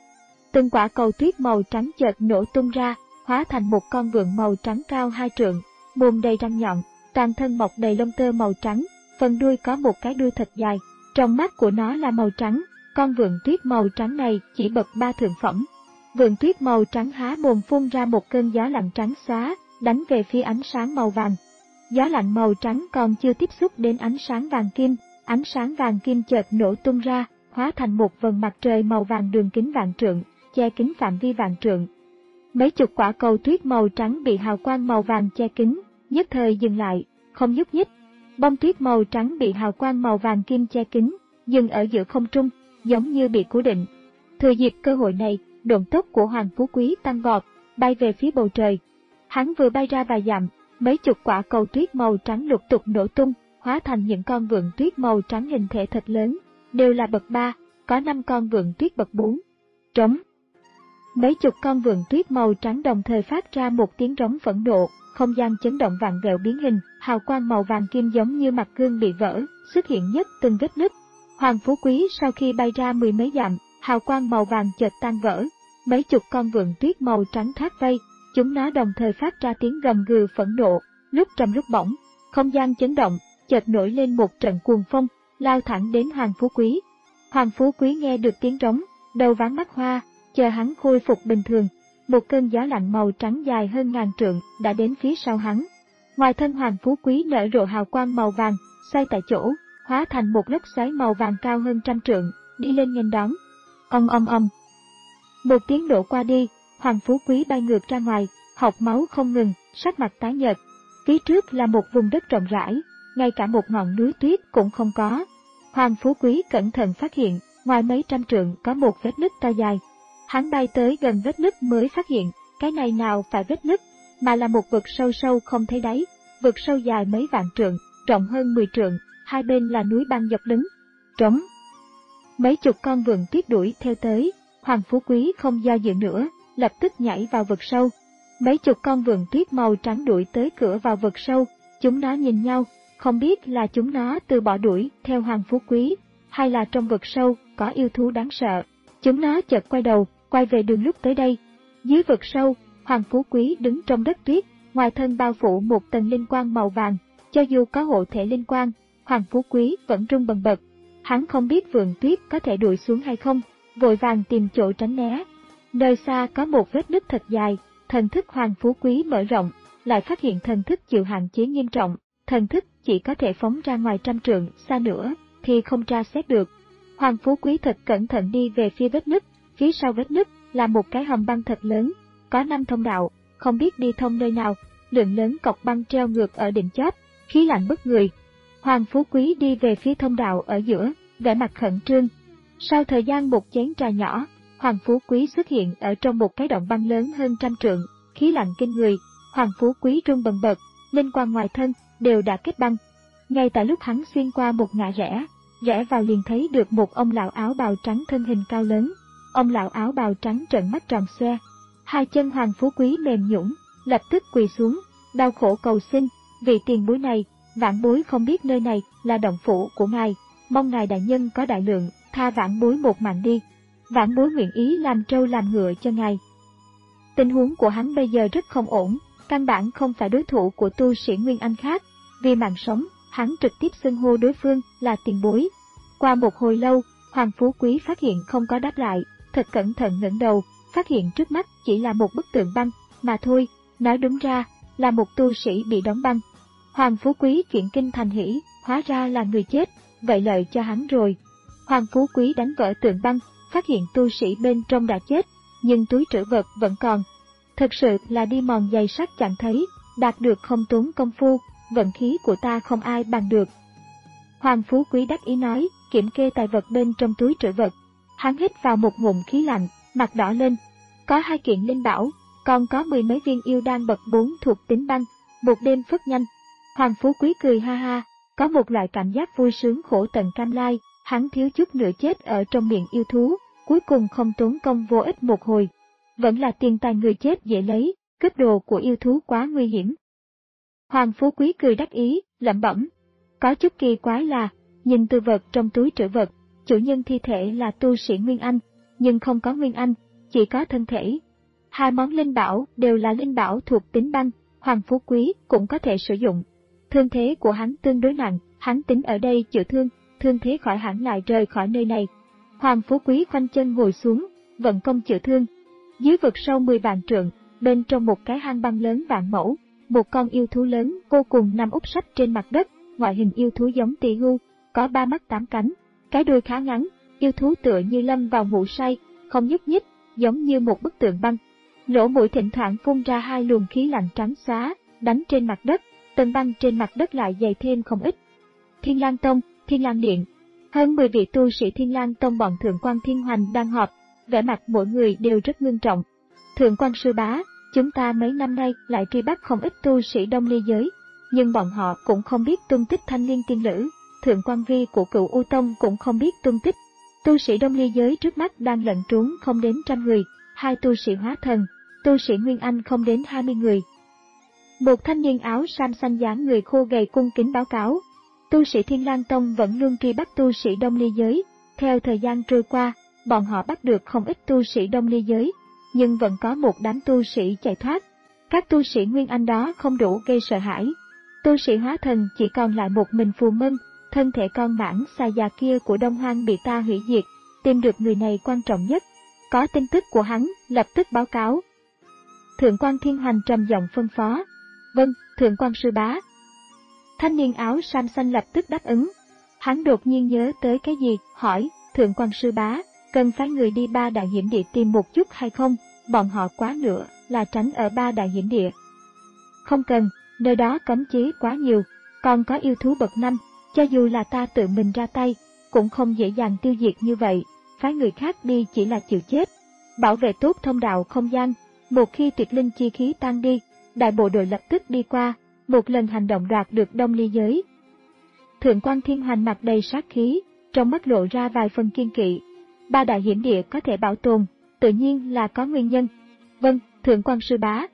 Từng quả cầu tuyết màu trắng chợt nổ tung ra, hóa thành một con vượn màu trắng cao hai trượng, mồm đầy răng nhọn, toàn thân mọc đầy lông tơ màu trắng, phần đuôi có một cái đuôi thật dài. Trong mắt của nó là màu trắng, con vượn tuyết màu trắng này chỉ bậc ba thượng phẩm. Vượn tuyết màu trắng há mồm phun ra một cơn gió lạnh trắng xóa, đánh về phía ánh sáng màu vàng. Gió lạnh màu trắng còn chưa tiếp xúc đến ánh sáng vàng kim, ánh sáng vàng kim chợt nổ tung ra, hóa thành một vầng mặt trời màu vàng đường kính vạn trượng, che kín phạm vi vạn trượng. Mấy chục quả cầu tuyết màu trắng bị hào quang màu vàng che kín, nhất thời dừng lại, không nhúc nhích. Bông tuyết màu trắng bị hào quang màu vàng kim che kín, dừng ở giữa không trung, giống như bị cố định. Thừa dịp cơ hội này, độn tốc của Hoàng Phú Quý tăng vọt, bay về phía bầu trời. Hắn vừa bay ra vài dặm, mấy chục quả cầu tuyết màu trắng lục tục nổ tung, hóa thành những con vượn tuyết màu trắng hình thể thật lớn, đều là bậc ba, có năm con vượn tuyết bậc bốn. Trống. Mấy chục con vượn tuyết màu trắng đồng thời phát ra một tiếng rống phẫn nộ, không gian chấn động vặn vẹo biến hình, hào quang màu vàng kim giống như mặt gương bị vỡ, xuất hiện nhất từng vết nứt. Hoàng Phú Quý sau khi bay ra mười mấy dặm, hào quang màu vàng chợt tan vỡ, mấy chục con vượn tuyết màu trắng thoát vây, chúng nó đồng thời phát ra tiếng gầm gừ phẫn nộ, lúc trầm lúc bổng, không gian chấn động, chợt nổi lên một trận cuồng phong, lao thẳng đến Hoàng Phú Quý. Hoàng Phú Quý nghe được tiếng rống, đầu váng mắt hoa, chờ hắn khôi phục bình thường, một cơn gió lạnh màu trắng dài hơn ngàn trượng đã đến phía sau hắn. Ngoài thân Hoàng Phú Quý nở rộ hào quang màu vàng, xoay tại chỗ, hóa thành một lốc xoáy màu vàng cao hơn trăm trượng, đi lên nghênh đón. Ong ong ong. Một tiếng nổ qua đi, Hoàng Phú Quý bay ngược ra ngoài, hộc máu không ngừng, sắc mặt tái nhợt. Phía trước là một vùng đất rộng rãi, ngay cả một ngọn núi tuyết cũng không có. Hoàng Phú Quý cẩn thận phát hiện, ngoài mấy trăm trượng có một vết nứt to dài. Hắn bay tới gần vết nứt mới phát hiện, cái này nào phải vết nứt, mà là một vực sâu sâu không thấy đáy, vực sâu dài mấy vạn trượng, rộng hơn mười trượng, hai bên là núi băng dọc đứng. Trống. Mấy chục con vượn tuyết đuổi theo tới, Hoàng Phú Quý không do dự nữa, lập tức nhảy vào vực sâu. Mấy chục con vượn tuyết màu trắng đuổi tới cửa vào vực sâu, chúng nó nhìn nhau, không biết là chúng nó từ bỏ đuổi theo Hoàng Phú Quý, hay là trong vực sâu có yêu thú đáng sợ. Chúng nó chợt quay đầu, quay về đường lúc tới đây. Dưới vực sâu, Hoàng Phú Quý đứng trong đất tuyết, ngoài thân bao phủ một tầng linh quang màu vàng, cho dù có hộ thể linh quang, Hoàng Phú Quý vẫn run bần bật. Hắn không biết vượn tuyết có thể đuổi xuống hay không, vội vàng tìm chỗ tránh né. Nơi xa có một vết nứt thật dài, thần thức Hoàng Phú Quý mở rộng, lại phát hiện thần thức chịu hạn chế nghiêm trọng, thần thức chỉ có thể phóng ra ngoài trăm trượng, xa nữa thì không tra xét được. Hoàng Phú Quý thật cẩn thận đi về phía vết nứt, phía sau vết nứt là một cái hầm băng thật lớn, có năm thông đạo, không biết đi thông nơi nào, lượng lớn cọc băng treo ngược ở đỉnh chóp, khí lạnh bức người. Hoàng Phú Quý đi về phía thông đạo ở giữa, vẻ mặt khẩn trương. Sau thời gian một chén trà nhỏ, Hoàng Phú Quý xuất hiện ở trong một cái động băng lớn hơn trăm trượng, khí lạnh kinh người. Hoàng Phú Quý run bần bật, linh quang ngoài thân đều đã kết băng. Ngay tại lúc hắn xuyên qua một ngã rẽ, rẽ vào liền thấy được một ông lão áo bào trắng thân hình cao lớn. Ông lão áo bào trắng trợn mắt tròn xoe, hai chân Hoàng Phú Quý mềm nhũn, lập tức quỳ xuống, đau khổ cầu xin, vị tiền bối này, vãn bối không biết nơi này là động phủ của ngài, mong ngài đại nhân có đại lượng, tha vãn bối một mạng đi, vãn bối nguyện ý làm trâu làm ngựa cho ngài. Tình huống của hắn bây giờ rất không ổn, căn bản không phải đối thủ của tu sĩ Nguyên Anh khác, vì mạng sống, hắn trực tiếp xưng hô đối phương là tiền bối. Qua một hồi lâu, Hoàng Phú Quý phát hiện không có đáp lại, thật cẩn thận ngẩng đầu, phát hiện trước mắt chỉ là một bức tượng băng, mà thôi, nói đúng ra, là một tu sĩ bị đóng băng. Hoàng Phú Quý chuyển kinh thành hỉ, hóa ra là người chết, vậy lợi cho hắn rồi. Hoàng Phú Quý đánh vỡ tượng băng, phát hiện tu sĩ bên trong đã chết, nhưng túi trữ vật vẫn còn. Thực sự là đi mòn giày sắt chẳng thấy, đạt được không tốn công phu, vận khí của ta không ai bằng được. Hoàng Phú Quý đắc ý nói, kiểm kê tài vật bên trong túi trữ vật. Hắn hít vào một ngụm khí lạnh, mặt đỏ lên. Có hai kiện linh bảo, còn có mười mấy viên yêu đan bậc bốn thuộc tính băng, một đêm phất nhanh. Hoàng Phú Quý cười ha ha, có một loại cảm giác vui sướng khổ tận cam lai, hắn thiếu chút nữa chết ở trong miệng yêu thú, cuối cùng không tốn công vô ích một hồi. Vẫn là tiền tài người chết dễ lấy, cướp đồ của yêu thú quá nguy hiểm. Hoàng Phú Quý cười đắc ý, lẩm bẩm. Có chút kỳ quái là, nhìn từ vật trong túi trữ vật, chủ nhân thi thể là tu sĩ Nguyên Anh, nhưng không có Nguyên Anh, chỉ có thân thể. Hai món linh bảo đều là linh bảo thuộc tính băng, Hoàng Phú Quý cũng có thể sử dụng. Thương thế của hắn tương đối nặng, hắn tính ở đây chữa thương, thương thế khỏi hẳn lại rời khỏi nơi này. Hoàng Phú Quý khoanh chân ngồi xuống, vận công chữa thương. Dưới vực sâu mười vạn trượng, bên trong một cái hang băng lớn vạn mẫu, một con yêu thú lớn vô cùng nằm úp sấp trên mặt đất, ngoại hình yêu thú giống tỳ hưu, có ba mắt tám cánh, cái đuôi khá ngắn, yêu thú tựa như lâm vào ngủ say, không nhúc nhích, giống như một bức tượng băng. Lỗ mũi thỉnh thoảng phun ra hai luồng khí lạnh trắng xóa, đánh trên mặt đất, tầng băng trên mặt đất lại dày thêm không ít. Thiên Lang Tông, Thiên Lang Điện, hơn mười vị tu sĩ Thiên Lang Tông bọn Thượng Quan Thiên Hoành đang họp, vẻ mặt mỗi người đều rất nghiêm trọng. Thượng Quan sư bá, chúng ta mấy năm nay lại truy bắt không ít tu sĩ Đông Ly giới, nhưng bọn họ cũng không biết tung tích Thanh Liên tiên nữ, Thượng Quan Vi của Cựu U Tông cũng không biết tung tích. Tu sĩ Đông Ly giới trước mắt đang lẩn trốn không đến trăm người, hai tu sĩ hóa thần, tu sĩ Nguyên Anh không đến hai mươi người. Một thanh niên áo sam xanh dáng người khô gầy cung kính báo cáo. Tu sĩ Thiên Lang Tông vẫn luôn truy bắt tu sĩ Đông Ly giới. Theo thời gian trôi qua, bọn họ bắt được không ít tu sĩ Đông Ly giới, nhưng vẫn có một đám tu sĩ chạy thoát. Các tu sĩ Nguyên Anh đó không đủ gây sợ hãi. Tu sĩ hóa thần chỉ còn lại một mình Phù Mân, thân thể con mãng xà già kia của Đông Hoang bị ta hủy diệt. Tìm được người này quan trọng nhất. Có tin tức của hắn, lập tức báo cáo. Thượng Quan Thiên Hoành trầm giọng phân phó. Vâng, Thượng Quan sư bá. Thanh niên áo sam xanh lập tức đáp ứng. Hắn đột nhiên nhớ tới cái gì, hỏi, Thượng Quan sư bá, cần phái người đi ba đại hiểm địa tìm một chút hay không? Bọn họ quá nữa là tránh ở ba đại hiểm địa. Không cần, nơi đó cấm chế quá nhiều, còn có yêu thú bậc năm, cho dù là ta tự mình ra tay, cũng không dễ dàng tiêu diệt như vậy, phái người khác đi chỉ là chịu chết. Bảo vệ tốt thông đạo không gian, một khi tuyệt linh chi khí tan đi, đại bộ đội lập tức đi qua, một lần hành động đoạt được Đông Ly giới. Thượng Quan Thiên Hoành mặt đầy sát khí, trong mắt lộ ra vài phần kiên kỵ. Ba đại hiểm địa có thể bảo tồn, tự nhiên là có nguyên nhân. Vâng, Thượng Quan sư bá.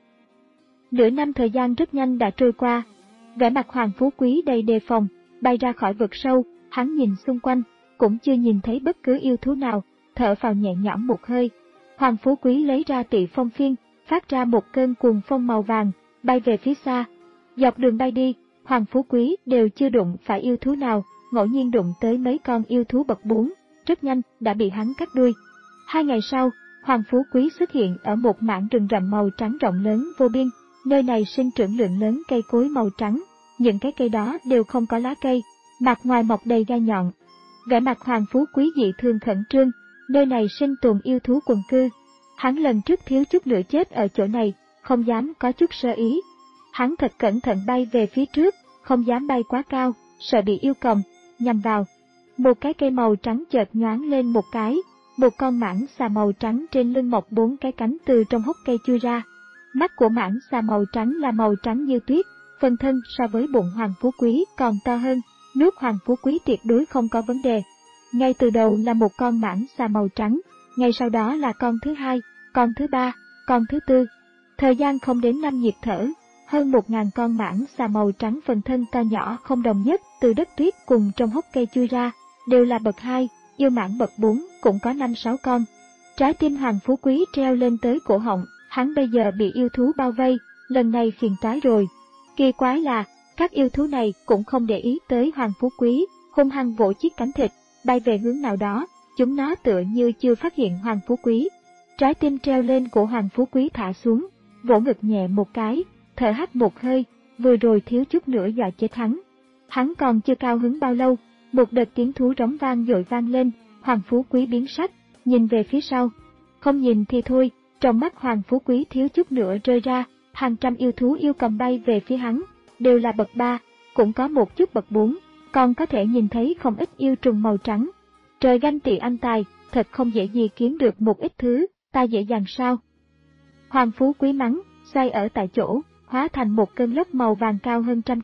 Nửa năm thời gian rất nhanh đã trôi qua, vẻ mặt Hoàng Phú Quý đầy đề phòng, bay ra khỏi vực sâu, hắn nhìn xung quanh, cũng chưa nhìn thấy bất cứ yêu thú nào, thở phào nhẹ nhõm một hơi. Hoàng Phú Quý lấy ra Tị Phong Phiên, phát ra một cơn cuồng phong màu vàng, bay về phía xa. Dọc đường bay đi, Hoàng Phú Quý đều chưa đụng phải yêu thú nào, ngẫu nhiên đụng tới mấy con yêu thú bậc bốn, rất nhanh đã bị hắn cắt đuôi. Hai ngày sau, Hoàng Phú Quý xuất hiện ở một mảng rừng rậm màu trắng rộng lớn vô biên, nơi này sinh trưởng lượng lớn cây cối màu trắng, những cái cây đó đều không có lá cây, mặt ngoài mọc đầy gai nhọn. Vẻ mặt Hoàng Phú Quý dị thường khẩn trương, nơi này sinh tồn yêu thú quần cư. Hắn lần trước thiếu chút nữa chết ở chỗ này, không dám có chút sơ ý. Hắn thật cẩn thận bay về phía trước, không dám bay quá cao, sợ bị yêu còng, nhằm vào. Một cái cây màu trắng chợt nhoáng lên một cái, một con mãng xà màu trắng trên lưng mọc bốn cái cánh từ trong hốc cây chui ra. Mắt của mãng xà màu trắng là màu trắng như tuyết, phần thân so với bụng Hoàng Phú Quý còn to hơn, nuốt Hoàng Phú Quý tuyệt đối không có vấn đề. Ngay từ đầu là một con mãng xà màu trắng, ngay sau đó là con thứ hai, con thứ ba, con thứ tư. Thời gian không đến năm nhịp thở, hơn một ngàn con mãng xà màu trắng phần thân to nhỏ không đồng nhất từ đất tuyết cùng trong hốc cây chui ra, đều là bậc hai, yêu mãng bậc bốn cũng có năm sáu con. Trái tim Hoàng Phú Quý treo lên tới cổ họng, hắn bây giờ bị yêu thú bao vây, lần này phiền toái rồi. Kỳ quái là, các yêu thú này cũng không để ý tới Hoàng Phú Quý, hung hăng vỗ chiếc cánh thịt, bay về hướng nào đó, chúng nó tựa như chưa phát hiện Hoàng Phú Quý. Trái tim treo lên cổ Hoàng Phú Quý thả xuống, vỗ ngực nhẹ một cái, thở hắt một hơi, vừa rồi thiếu chút nữa dọa chết hắn. Hắn còn chưa cao hứng bao lâu, một đợt tiếng thú rống vang dội vang lên, Hoàng Phú Quý biến sắc, nhìn về phía sau. Không nhìn thì thôi, trong mắt Hoàng Phú Quý thiếu chút nữa rơi ra, hàng trăm yêu thú yêu cầm bay về phía hắn, đều là bậc ba, cũng có một chút bậc bốn, còn có thể nhìn thấy không ít yêu trùng màu trắng. Trời ganh tị anh tài, thật không dễ gì kiếm được một ít thứ, ta dễ dàng sao? Hoàng Phú Quý mắng, xoay ở tại chỗ, hóa thành một cơn lốc màu vàng cao hơn trăm trượng,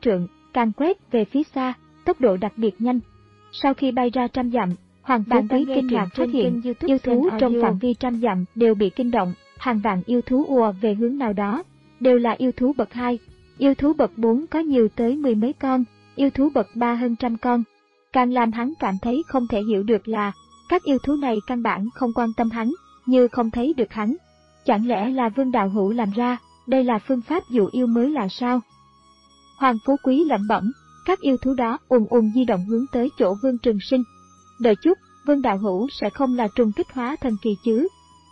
càng quét về phía xa, tốc độ đặc biệt nhanh. Sau khi bay ra trăm dặm, Hoàng Phú Quý kinh ngạc phát hiện yêu thú trong phạm vi trăm dặm đều bị kinh động, hàng vạn yêu thú ùa về hướng nào đó, đều là yêu thú bậc hai. Yêu thú bậc bốn có nhiều tới mười mấy con, yêu thú bậc ba hơn trăm con. Càng làm hắn cảm thấy không thể hiểu được là, các yêu thú này căn bản không quan tâm hắn, như không thấy được hắn. Chẳng lẽ là Vương Đạo Hữu làm ra, đây là phương pháp dụ yêu mới là sao? Hoàng Phú Quý lẩm bẩm, các yêu thú đó ùn ùn di động hướng tới chỗ Vương Trường Sinh. Đợi chút, Vương Đạo Hữu sẽ không là trùng kích hóa thần kỳ chứ?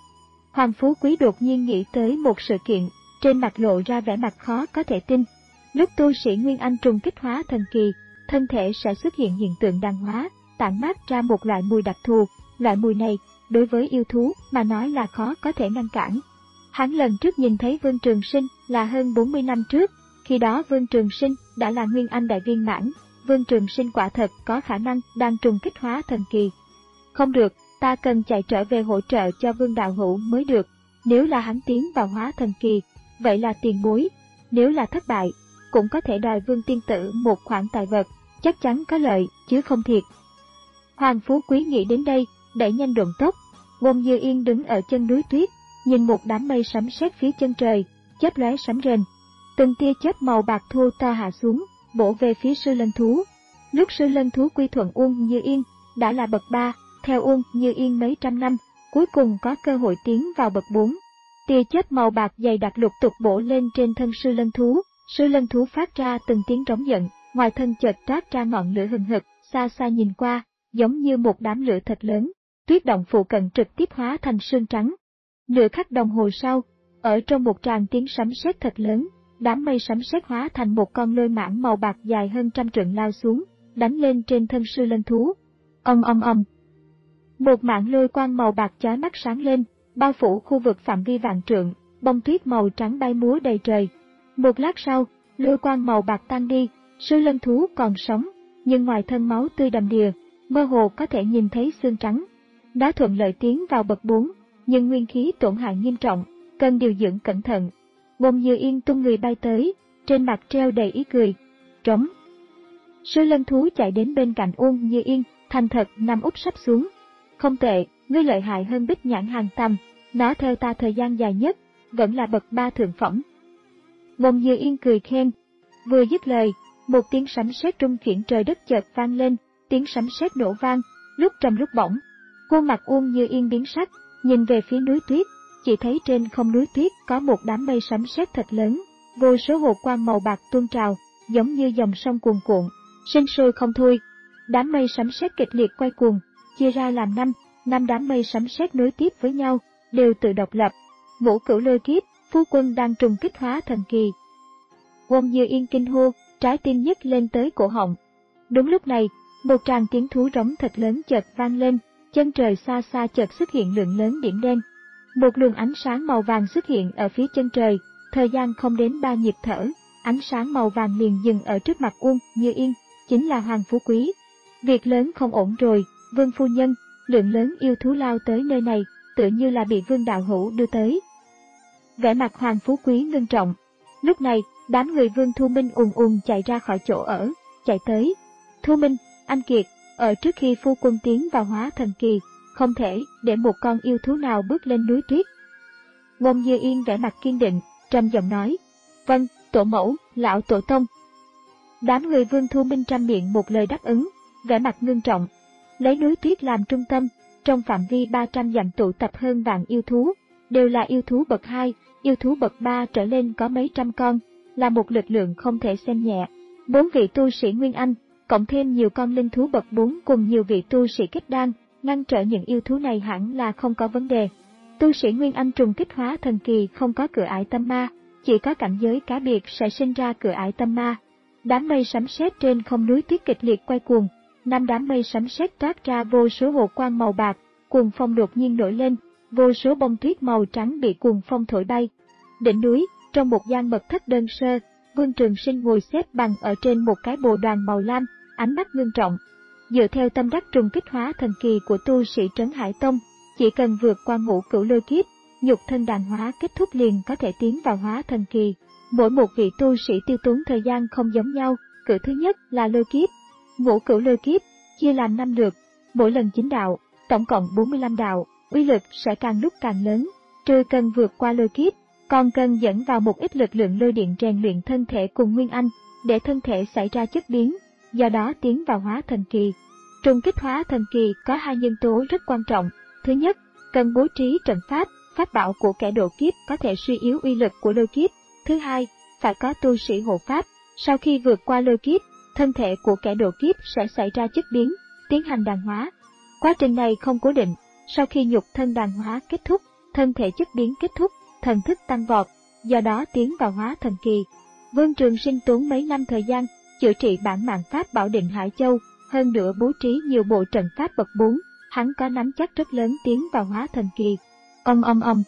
Hoàng Phú Quý đột nhiên nghĩ tới một sự kiện, trên mặt lộ ra vẻ mặt khó có thể tin. Lúc tu sĩ Nguyên Anh trùng kích hóa thần kỳ, thân thể sẽ xuất hiện hiện tượng đàn hóa, tản mát ra một loại mùi đặc thù. Loại mùi này, đối với yêu thú mà nói là khó có thể ngăn cản. Hắn lần trước nhìn thấy Vương Trường Sinh là hơn bốn mươi năm trước, khi đó Vương Trường Sinh đã là Nguyên Anh đại viên mãn. Vương Trường Sinh quả thật có khả năng đang trùng kích hóa thần kỳ. Không được, ta cần chạy trở về hỗ trợ cho Vương Đạo Hữu mới được. Nếu là hắn tiến vào hóa thần kỳ, vậy là tiền bối. Nếu là thất bại, cũng có thể đòi Vương Tiên Tử một khoản tài vật, chắc chắn có lợi, chứ không thiệt. Hoàng Phú Quý nghĩ đến đây, đẩy nhanh độn tốc. Ngôn Như Yên đứng ở chân núi tuyết, nhìn một đám mây sấm sét phía chân trời, chớp lóe sấm rền. Từng tia chớp màu bạc thô to hạ xuống, bổ về phía sư lân thú. Lúc sư lân thú quy thuận Uông Như Yên, đã là bậc ba, theo Uông Như Yên mấy trăm năm, cuối cùng có cơ hội tiến vào bậc bốn. Tia chớp màu bạc dày đặc lục tục bổ lên trên thân sư lân thú, sư lân thú phát ra từng tiếng rống giận, ngoài thân chợt toát ra ngọn lửa hừng hực, xa xa nhìn qua, giống như một đám lửa thật lớn. Tuyết động phụ cận trực tiếp hóa thành sương trắng. Nửa khắc đồng hồ sau, ở trong một tràng tiếng sấm sét thật lớn, đám mây sấm sét hóa thành một con lôi mãng màu bạc dài hơn trăm trượng lao xuống, đánh lên trên thân sư lân thú. Ầm ầm ầm. Một mảng lôi quang màu bạc chói mắt sáng lên, bao phủ khu vực phạm vi vạn trượng, bông tuyết màu trắng bay múa đầy trời. Một lát sau, lôi quang màu bạc tan đi, sư lân thú còn sống, nhưng ngoài thân máu tươi đầm đìa, mơ hồ có thể nhìn thấy xương trắng. Đã thuận lợi tiến vào bậc bốn, nhưng nguyên khí tổn hại nghiêm trọng, cần điều dưỡng cẩn thận. Ngôn Như Yên tung người bay tới, trên mặt treo đầy ý cười. Trống. Sư lân thú chạy đến bên cạnh Uông Như Yên, thành thật nằm úp sắp xuống. Không tệ, ngươi lợi hại hơn Bích Nhãn Hàng Tầm, nó theo ta thời gian dài nhất, vẫn là bậc ba thượng phẩm. Ngôn Như Yên cười khen. Vừa dứt lời, một tiếng sấm sét rung chuyển trời đất chợt vang lên, tiếng sấm sét nổ vang, lúc trầm lúc bổng. Khuôn mặt Uông Như Yên biến sắc, nhìn về phía núi tuyết, chỉ thấy trên không núi tuyết có một đám mây sấm sét thật lớn, vô số hồ quang màu bạc tuôn trào, giống như dòng sông cuồn cuộn, sinh sôi không thôi. Đám mây sấm sét kịch liệt quay cuồng, chia ra làm năm, năm đám mây sấm sét nối tiếp với nhau, đều tự độc lập. Ngũ Cửu Lôi Kiếp, phu quân đang trùng kích hóa thần kỳ. Uông Như Yên kinh hô, trái tim nhấc lên tới cổ họng. Đúng lúc này, một tràng tiếng thú rống thật lớn chợt vang lên, chân trời xa xa chợt xuất hiện lượng lớn điểm đen. Một luồng ánh sáng màu vàng xuất hiện ở phía chân trời, thời gian không đến ba nhịp thở, ánh sáng màu vàng liền dừng ở trước mặt Uông Như Yên, chính là Hoàng Phú Quý. Việc lớn không ổn rồi, Vương phu nhân, lượng lớn yêu thú lao tới nơi này, tựa như là bị Vương Đạo Hữu đưa tới. Vẻ mặt Hoàng Phú Quý ngưng trọng. Lúc này, đám người Vương Thu Minh ùn ùn chạy ra khỏi chỗ ở, chạy tới. Thu Minh, anh Kiệt, ở trước khi phu quân tiến vào hóa thần kỳ, không thể để một con yêu thú nào bước lên núi tuyết. Ngôn Như Yên vẻ mặt kiên định, trầm giọng nói, vâng, tổ mẫu, lão tổ tông. Đám người Vương Thu Minh trăm miệng một lời đáp ứng, vẻ mặt ngưng trọng. Lấy núi tuyết làm trung tâm, trong phạm vi ba trăm dặm tụ tập hơn vạn yêu thú, đều là yêu thú bậc hai, yêu thú bậc ba trở lên có mấy trăm con, là một lực lượng không thể xem nhẹ. Bốn vị tu sĩ Nguyên Anh, cộng thêm nhiều con linh thú bậc bốn cùng nhiều vị tu sĩ kết đan, ngăn trở những yêu thú này hẳn là không có vấn đề. Tu sĩ Nguyên Anh trùng kích hóa thần kỳ không có cửa ải tâm ma, chỉ có cảnh giới cá biệt sẽ sinh ra cửa ải tâm ma. Đám mây sấm sét trên không núi tuyết kịch liệt quay cuồng, năm đám mây sấm sét toát ra vô số hồ quang màu bạc, cuồng phong đột nhiên nổi lên, vô số bông tuyết màu trắng bị cuồng phong thổi bay. Đỉnh núi, trong một gian mật thất đơn sơ, Vương Trường Sinh ngồi xếp bằng ở trên một cái bồ đoàn màu lam, ánh mắt ngưng trọng. Dựa theo tâm đắc trùng kích hóa thần kỳ của tu sĩ Trấn Hải Tông, chỉ cần vượt qua ngũ cửu lôi kiếp, nhục thân đàn hóa kết thúc liền có thể tiến vào hóa thần kỳ. Mỗi một vị tu sĩ tiêu tốn thời gian không giống nhau, cử thứ nhất là lôi kiếp. Ngũ cửu lôi kiếp, chia làm năm lượt, mỗi lần chín đạo, tổng cộng bốn mươi lăm đạo, uy lực sẽ càng lúc càng lớn, trừ cần vượt qua lôi kiếp, còn cần dẫn vào một ít lực lượng lôi điện rèn luyện thân thể cùng nguyên anh, để thân thể xảy ra chất biến, do đó tiến vào hóa thần kỳ. Trùng kích hóa thần kỳ có hai nhân tố rất quan trọng. Thứ nhất, cần bố trí trận pháp, pháp bảo của kẻ độ kiếp có thể suy yếu uy lực của lôi kiếp. Thứ hai, phải có tu sĩ hộ pháp. Sau khi vượt qua lôi kiếp, thân thể của kẻ độ kiếp sẽ xảy ra chất biến, tiến hành đàn hóa. Quá trình này không cố định, sau khi nhục thân đàn hóa kết thúc, thân thể chất biến kết thúc, thần thức tăng vọt, do đó tiến vào hóa thần kỳ. Vương Trường Sinh tốn mấy năm thời gian chữa trị bản mạng pháp bảo Định Hải Châu, hơn nữa bố trí nhiều bộ trận pháp bậc bốn, hắn có nắm chắc rất lớn tiến vào hóa thần kỳ. Ong ong ong.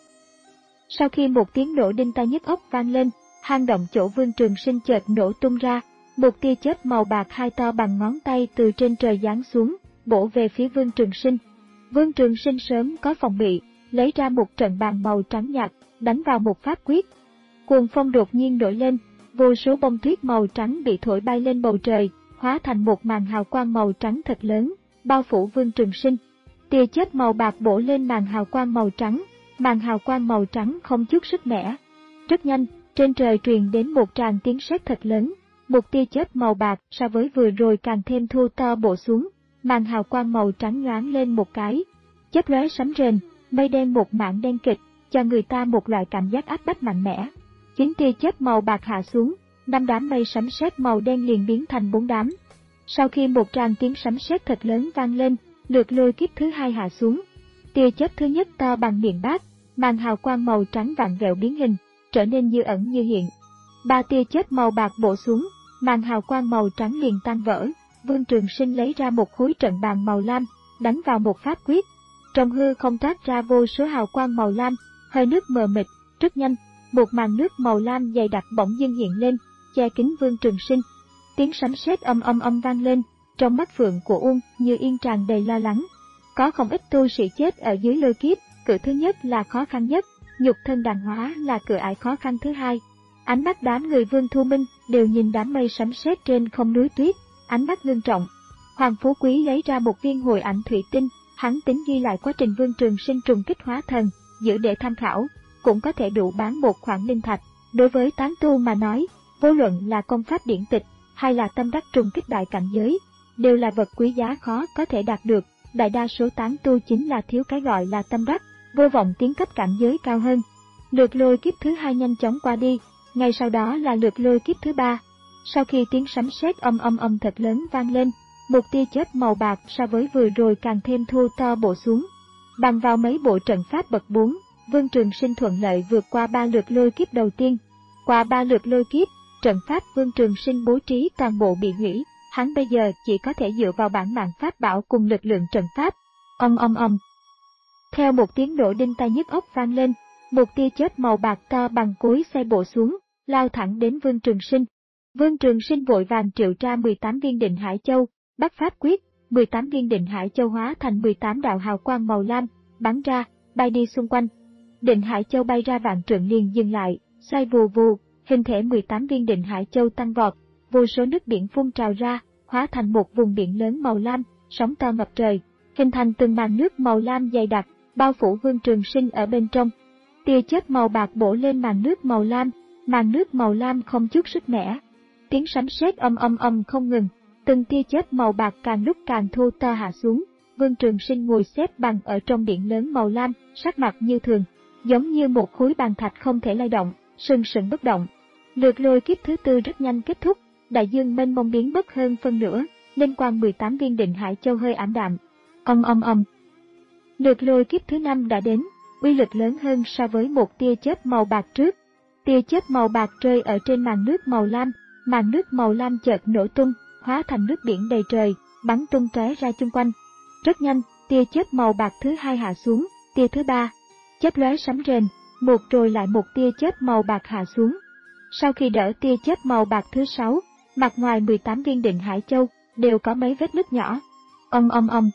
Sau khi một tiếng nổ đinh tai nhức óc vang lên, hang động chỗ Vương Trường Sinh chợt nổ tung ra, một tia chớp màu bạc hai to bằng ngón tay từ trên trời giáng xuống, bổ về phía Vương Trường Sinh. Vương Trường Sinh sớm có phòng bị, lấy ra một trận bàn màu trắng nhạt, đánh vào một pháp quyết. Cuồng phong đột nhiên nổi lên, vô số bông tuyết màu trắng bị thổi bay lên bầu trời, hóa thành một màn hào quang màu trắng thật lớn, bao phủ Vương Trường Sinh. Tia chớp màu bạc bổ lên màn hào quang màu trắng, màn hào quang màu trắng không chút sức mẻ. Rất nhanh, trên trời truyền đến một tràng tiếng sét thật lớn, một tia chớp màu bạc so với vừa rồi càng thêm thu to bổ xuống, màn hào quang màu trắng nhoáng lên một cái, chớp lóe sấm rền, mây đen một mảng đen kịch, cho người ta một loại cảm giác áp bách mạnh mẽ. Chín tia chớp màu bạc hạ xuống, năm đám mây sấm sét màu đen liền biến thành bốn đám. Sau khi một tràng tiếng sấm sét thật lớn vang lên, lượt lôi kiếp thứ hai hạ xuống. Tia chớp thứ nhất to bằng miệng bát, màn hào quang màu trắng vặn vẹo biến hình, trở nên như ẩn như hiện. Ba tia chớp màu bạc bổ xuống, màn hào quang màu trắng liền tan vỡ. Vương Trường Sinh lấy ra một khối trận bàn màu lam, đánh vào một pháp quyết. Trong hư không toát ra vô số hào quang màu lam, hơi nước mờ mịt, rất nhanh, một màn nước màu lam dày đặc bỗng dưng hiện lên, che kín Vương Trường Sinh. Tiếng sấm sét âm âm âm vang lên, trong mắt Phượng của Uông Như Yên tràn đầy lo lắng. Có không ít tu sĩ chết ở dưới lôi kiếp, cửa thứ nhất là khó khăn nhất, nhục thân đàn hóa là cửa ải khó khăn thứ hai. Ánh mắt đám người Vương Thu Minh đều nhìn đám mây sấm sét trên không núi tuyết, ánh mắt ngưng trọng. Hoàng Phú Quý lấy ra một viên hồi ảnh thủy tinh, hắn tính ghi lại quá trình Vương Trường Sinh trùng kích hóa thần, giữ để tham khảo, cũng có thể đủ bán một khoản linh thạch. Đối với tán tu mà nói, vô luận là công pháp điển tịch hay là tâm đắc trùng kích đại cảnh giới, đều là vật quý giá khó có thể đạt được. Đại đa số tán tu chính là thiếu cái gọi là tâm đắc, vô vọng tiến cấp cảnh giới cao hơn. Lượt lôi kiếp thứ hai nhanh chóng qua đi, ngay sau đó là lượt lôi kiếp thứ ba. Sau khi tiếng sấm sét âm âm âm thật lớn vang lên, một tia chớp màu bạc so với vừa rồi càng thêm thu to bổ xuống. Bằng vào mấy bộ trận pháp bậc bốn, Vương Trường Sinh thuận lợi vượt qua ba lượt lôi kiếp đầu tiên. Qua ba lượt lôi kiếp, trận pháp Vương Trường Sinh bố trí toàn bộ bị hủy, hắn bây giờ chỉ có thể dựa vào bản mạng pháp bảo cùng lực lượng trận pháp. Ong ong ong. Theo một tiếng nổ đinh tai nhức óc vang lên, một tia chớp màu bạc to bằng cối xay bổ xuống, lao thẳng đến Vương Trường Sinh. Vương Trường Sinh vội vàng triệu ra mười tám viên Định Hải Châu, bắt pháp quyết, mười tám viên Định Hải Châu hóa thành mười tám đạo hào quang màu lam, bắn ra, bay đi xung quanh. Định Hải Châu bay ra vạn trượng liền dừng lại, xoay vù vù, hình thể mười tám viên Định Hải Châu tăng vọt, vô số nước biển phun trào ra, hóa thành một vùng biển lớn màu lam, sóng to ngập trời, hình thành từng màn nước màu lam dày đặc, bao phủ Vương Trường Sinh ở bên trong. Tia chớp màu bạc bổ lên màn nước màu lam, màn nước màu lam không chút sức mẻ. Tiếng sấm sét âm âm âm không ngừng, từng tia chớp màu bạc càng lúc càng thu to hạ xuống. Vương Trường Sinh ngồi xếp bằng ở trong biển lớn màu lam, sắc mặt như thường, giống như một khối bàn thạch không thể lay động, sừng sững bất động. Lượt lôi kiếp thứ tư rất nhanh kết thúc, đại dương mênh mông biến mất hơn phân nửa, nên quang mười tám viên Định Hải Châu hơi ảm đạm. Ong ong ong. Lượt lôi kiếp thứ năm đã đến, uy lực lớn hơn so với một tia chớp màu bạc trước. Tia chớp màu bạc rơi ở trên màn nước màu lam, màn nước màu lam chợt nổ tung, hóa thành nước biển đầy trời, bắn tung tóe ra chung quanh. Rất nhanh, tia chớp màu bạc thứ hai hạ xuống, tia thứ ba, chớp lóe sấm rền, một rồi lại một tia chớp màu bạc hạ xuống. Sau khi đỡ tia chớp màu bạc thứ sáu, mặt ngoài mười tám viên Định Hải Châu đều có mấy vết nứt nhỏ. Ong ong ong.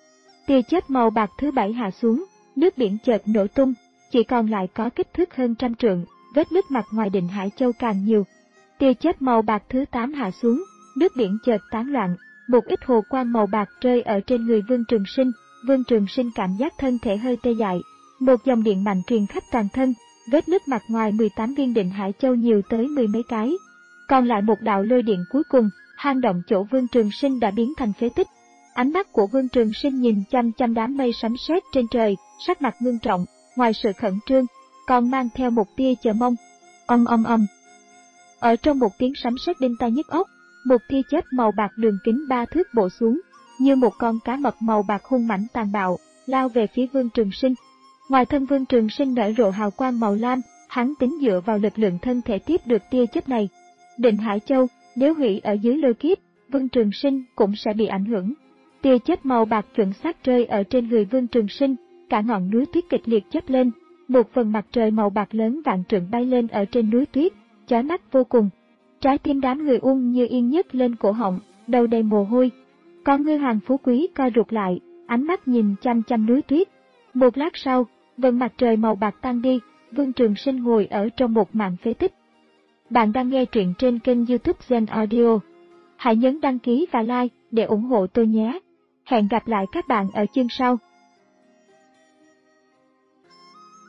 Tia chớp màu bạc thứ bảy hạ xuống, nước biển chợt nổ tung, chỉ còn lại có kích thước hơn trăm trượng, vết nứt mặt ngoài Định Hải Châu càng nhiều. Tia chớp màu bạc thứ tám hạ xuống, nước biển chợt tán loạn, một ít hồ quang màu bạc rơi ở trên người Vương Trường Sinh. Vương Trường Sinh cảm giác thân thể hơi tê dại, một dòng điện mạnh truyền khắp toàn thân, vết nứt mặt ngoài mười tám viên định hải châu nhiều tới mười mấy cái. Còn lại một đạo lôi điện cuối cùng, hang động chỗ Vương Trường Sinh đã biến thành phế tích. Ánh mắt của Vương Trường Sinh nhìn chăm chăm đám mây sấm sét trên trời, sắc mặt ngưng trọng, ngoài sự khẩn trương, còn mang theo một tia chờ mong. Ong ong ong. Ở trong một tiếng sấm sét đinh tai nhức óc, một tia chớp màu bạc đường kính ba thước bổ xuống, như một con cá mập màu bạc hung mãnh tàn bạo, lao về phía Vương Trường Sinh. Ngoài thân Vương Trường Sinh nở rộ hào quang màu lam, hắn tính dựa vào lực lượng thân thể tiếp được tia chớp này. Định Hải Châu, nếu hủy ở dưới lôi kiếp, Vương Trường Sinh cũng sẽ bị ảnh hưởng. Tia chớp màu bạc chuẩn xác rơi ở trên người Vương Trường Sinh, cả ngọn núi tuyết kịch liệt chớp lên, một phần mặt trời màu bạc lớn vạn trượng bay lên ở trên núi tuyết, chói mắt vô cùng. Trái tim đám người ung như yên nhấc lên cổ họng, đầu đầy mồ hôi. Con ngươi Hoàng Phú Quý co rụt lại, ánh mắt nhìn chăm chăm núi tuyết. Một lát sau, vầng mặt trời màu bạc tan đi, Vương Trường Sinh ngồi ở trong một mảng phế tích. Bạn đang nghe truyện trên kênh YouTube Gen Audio. Hãy nhấn đăng ký và like để ủng hộ tôi nhé. Hẹn gặp lại các bạn ở chương sau.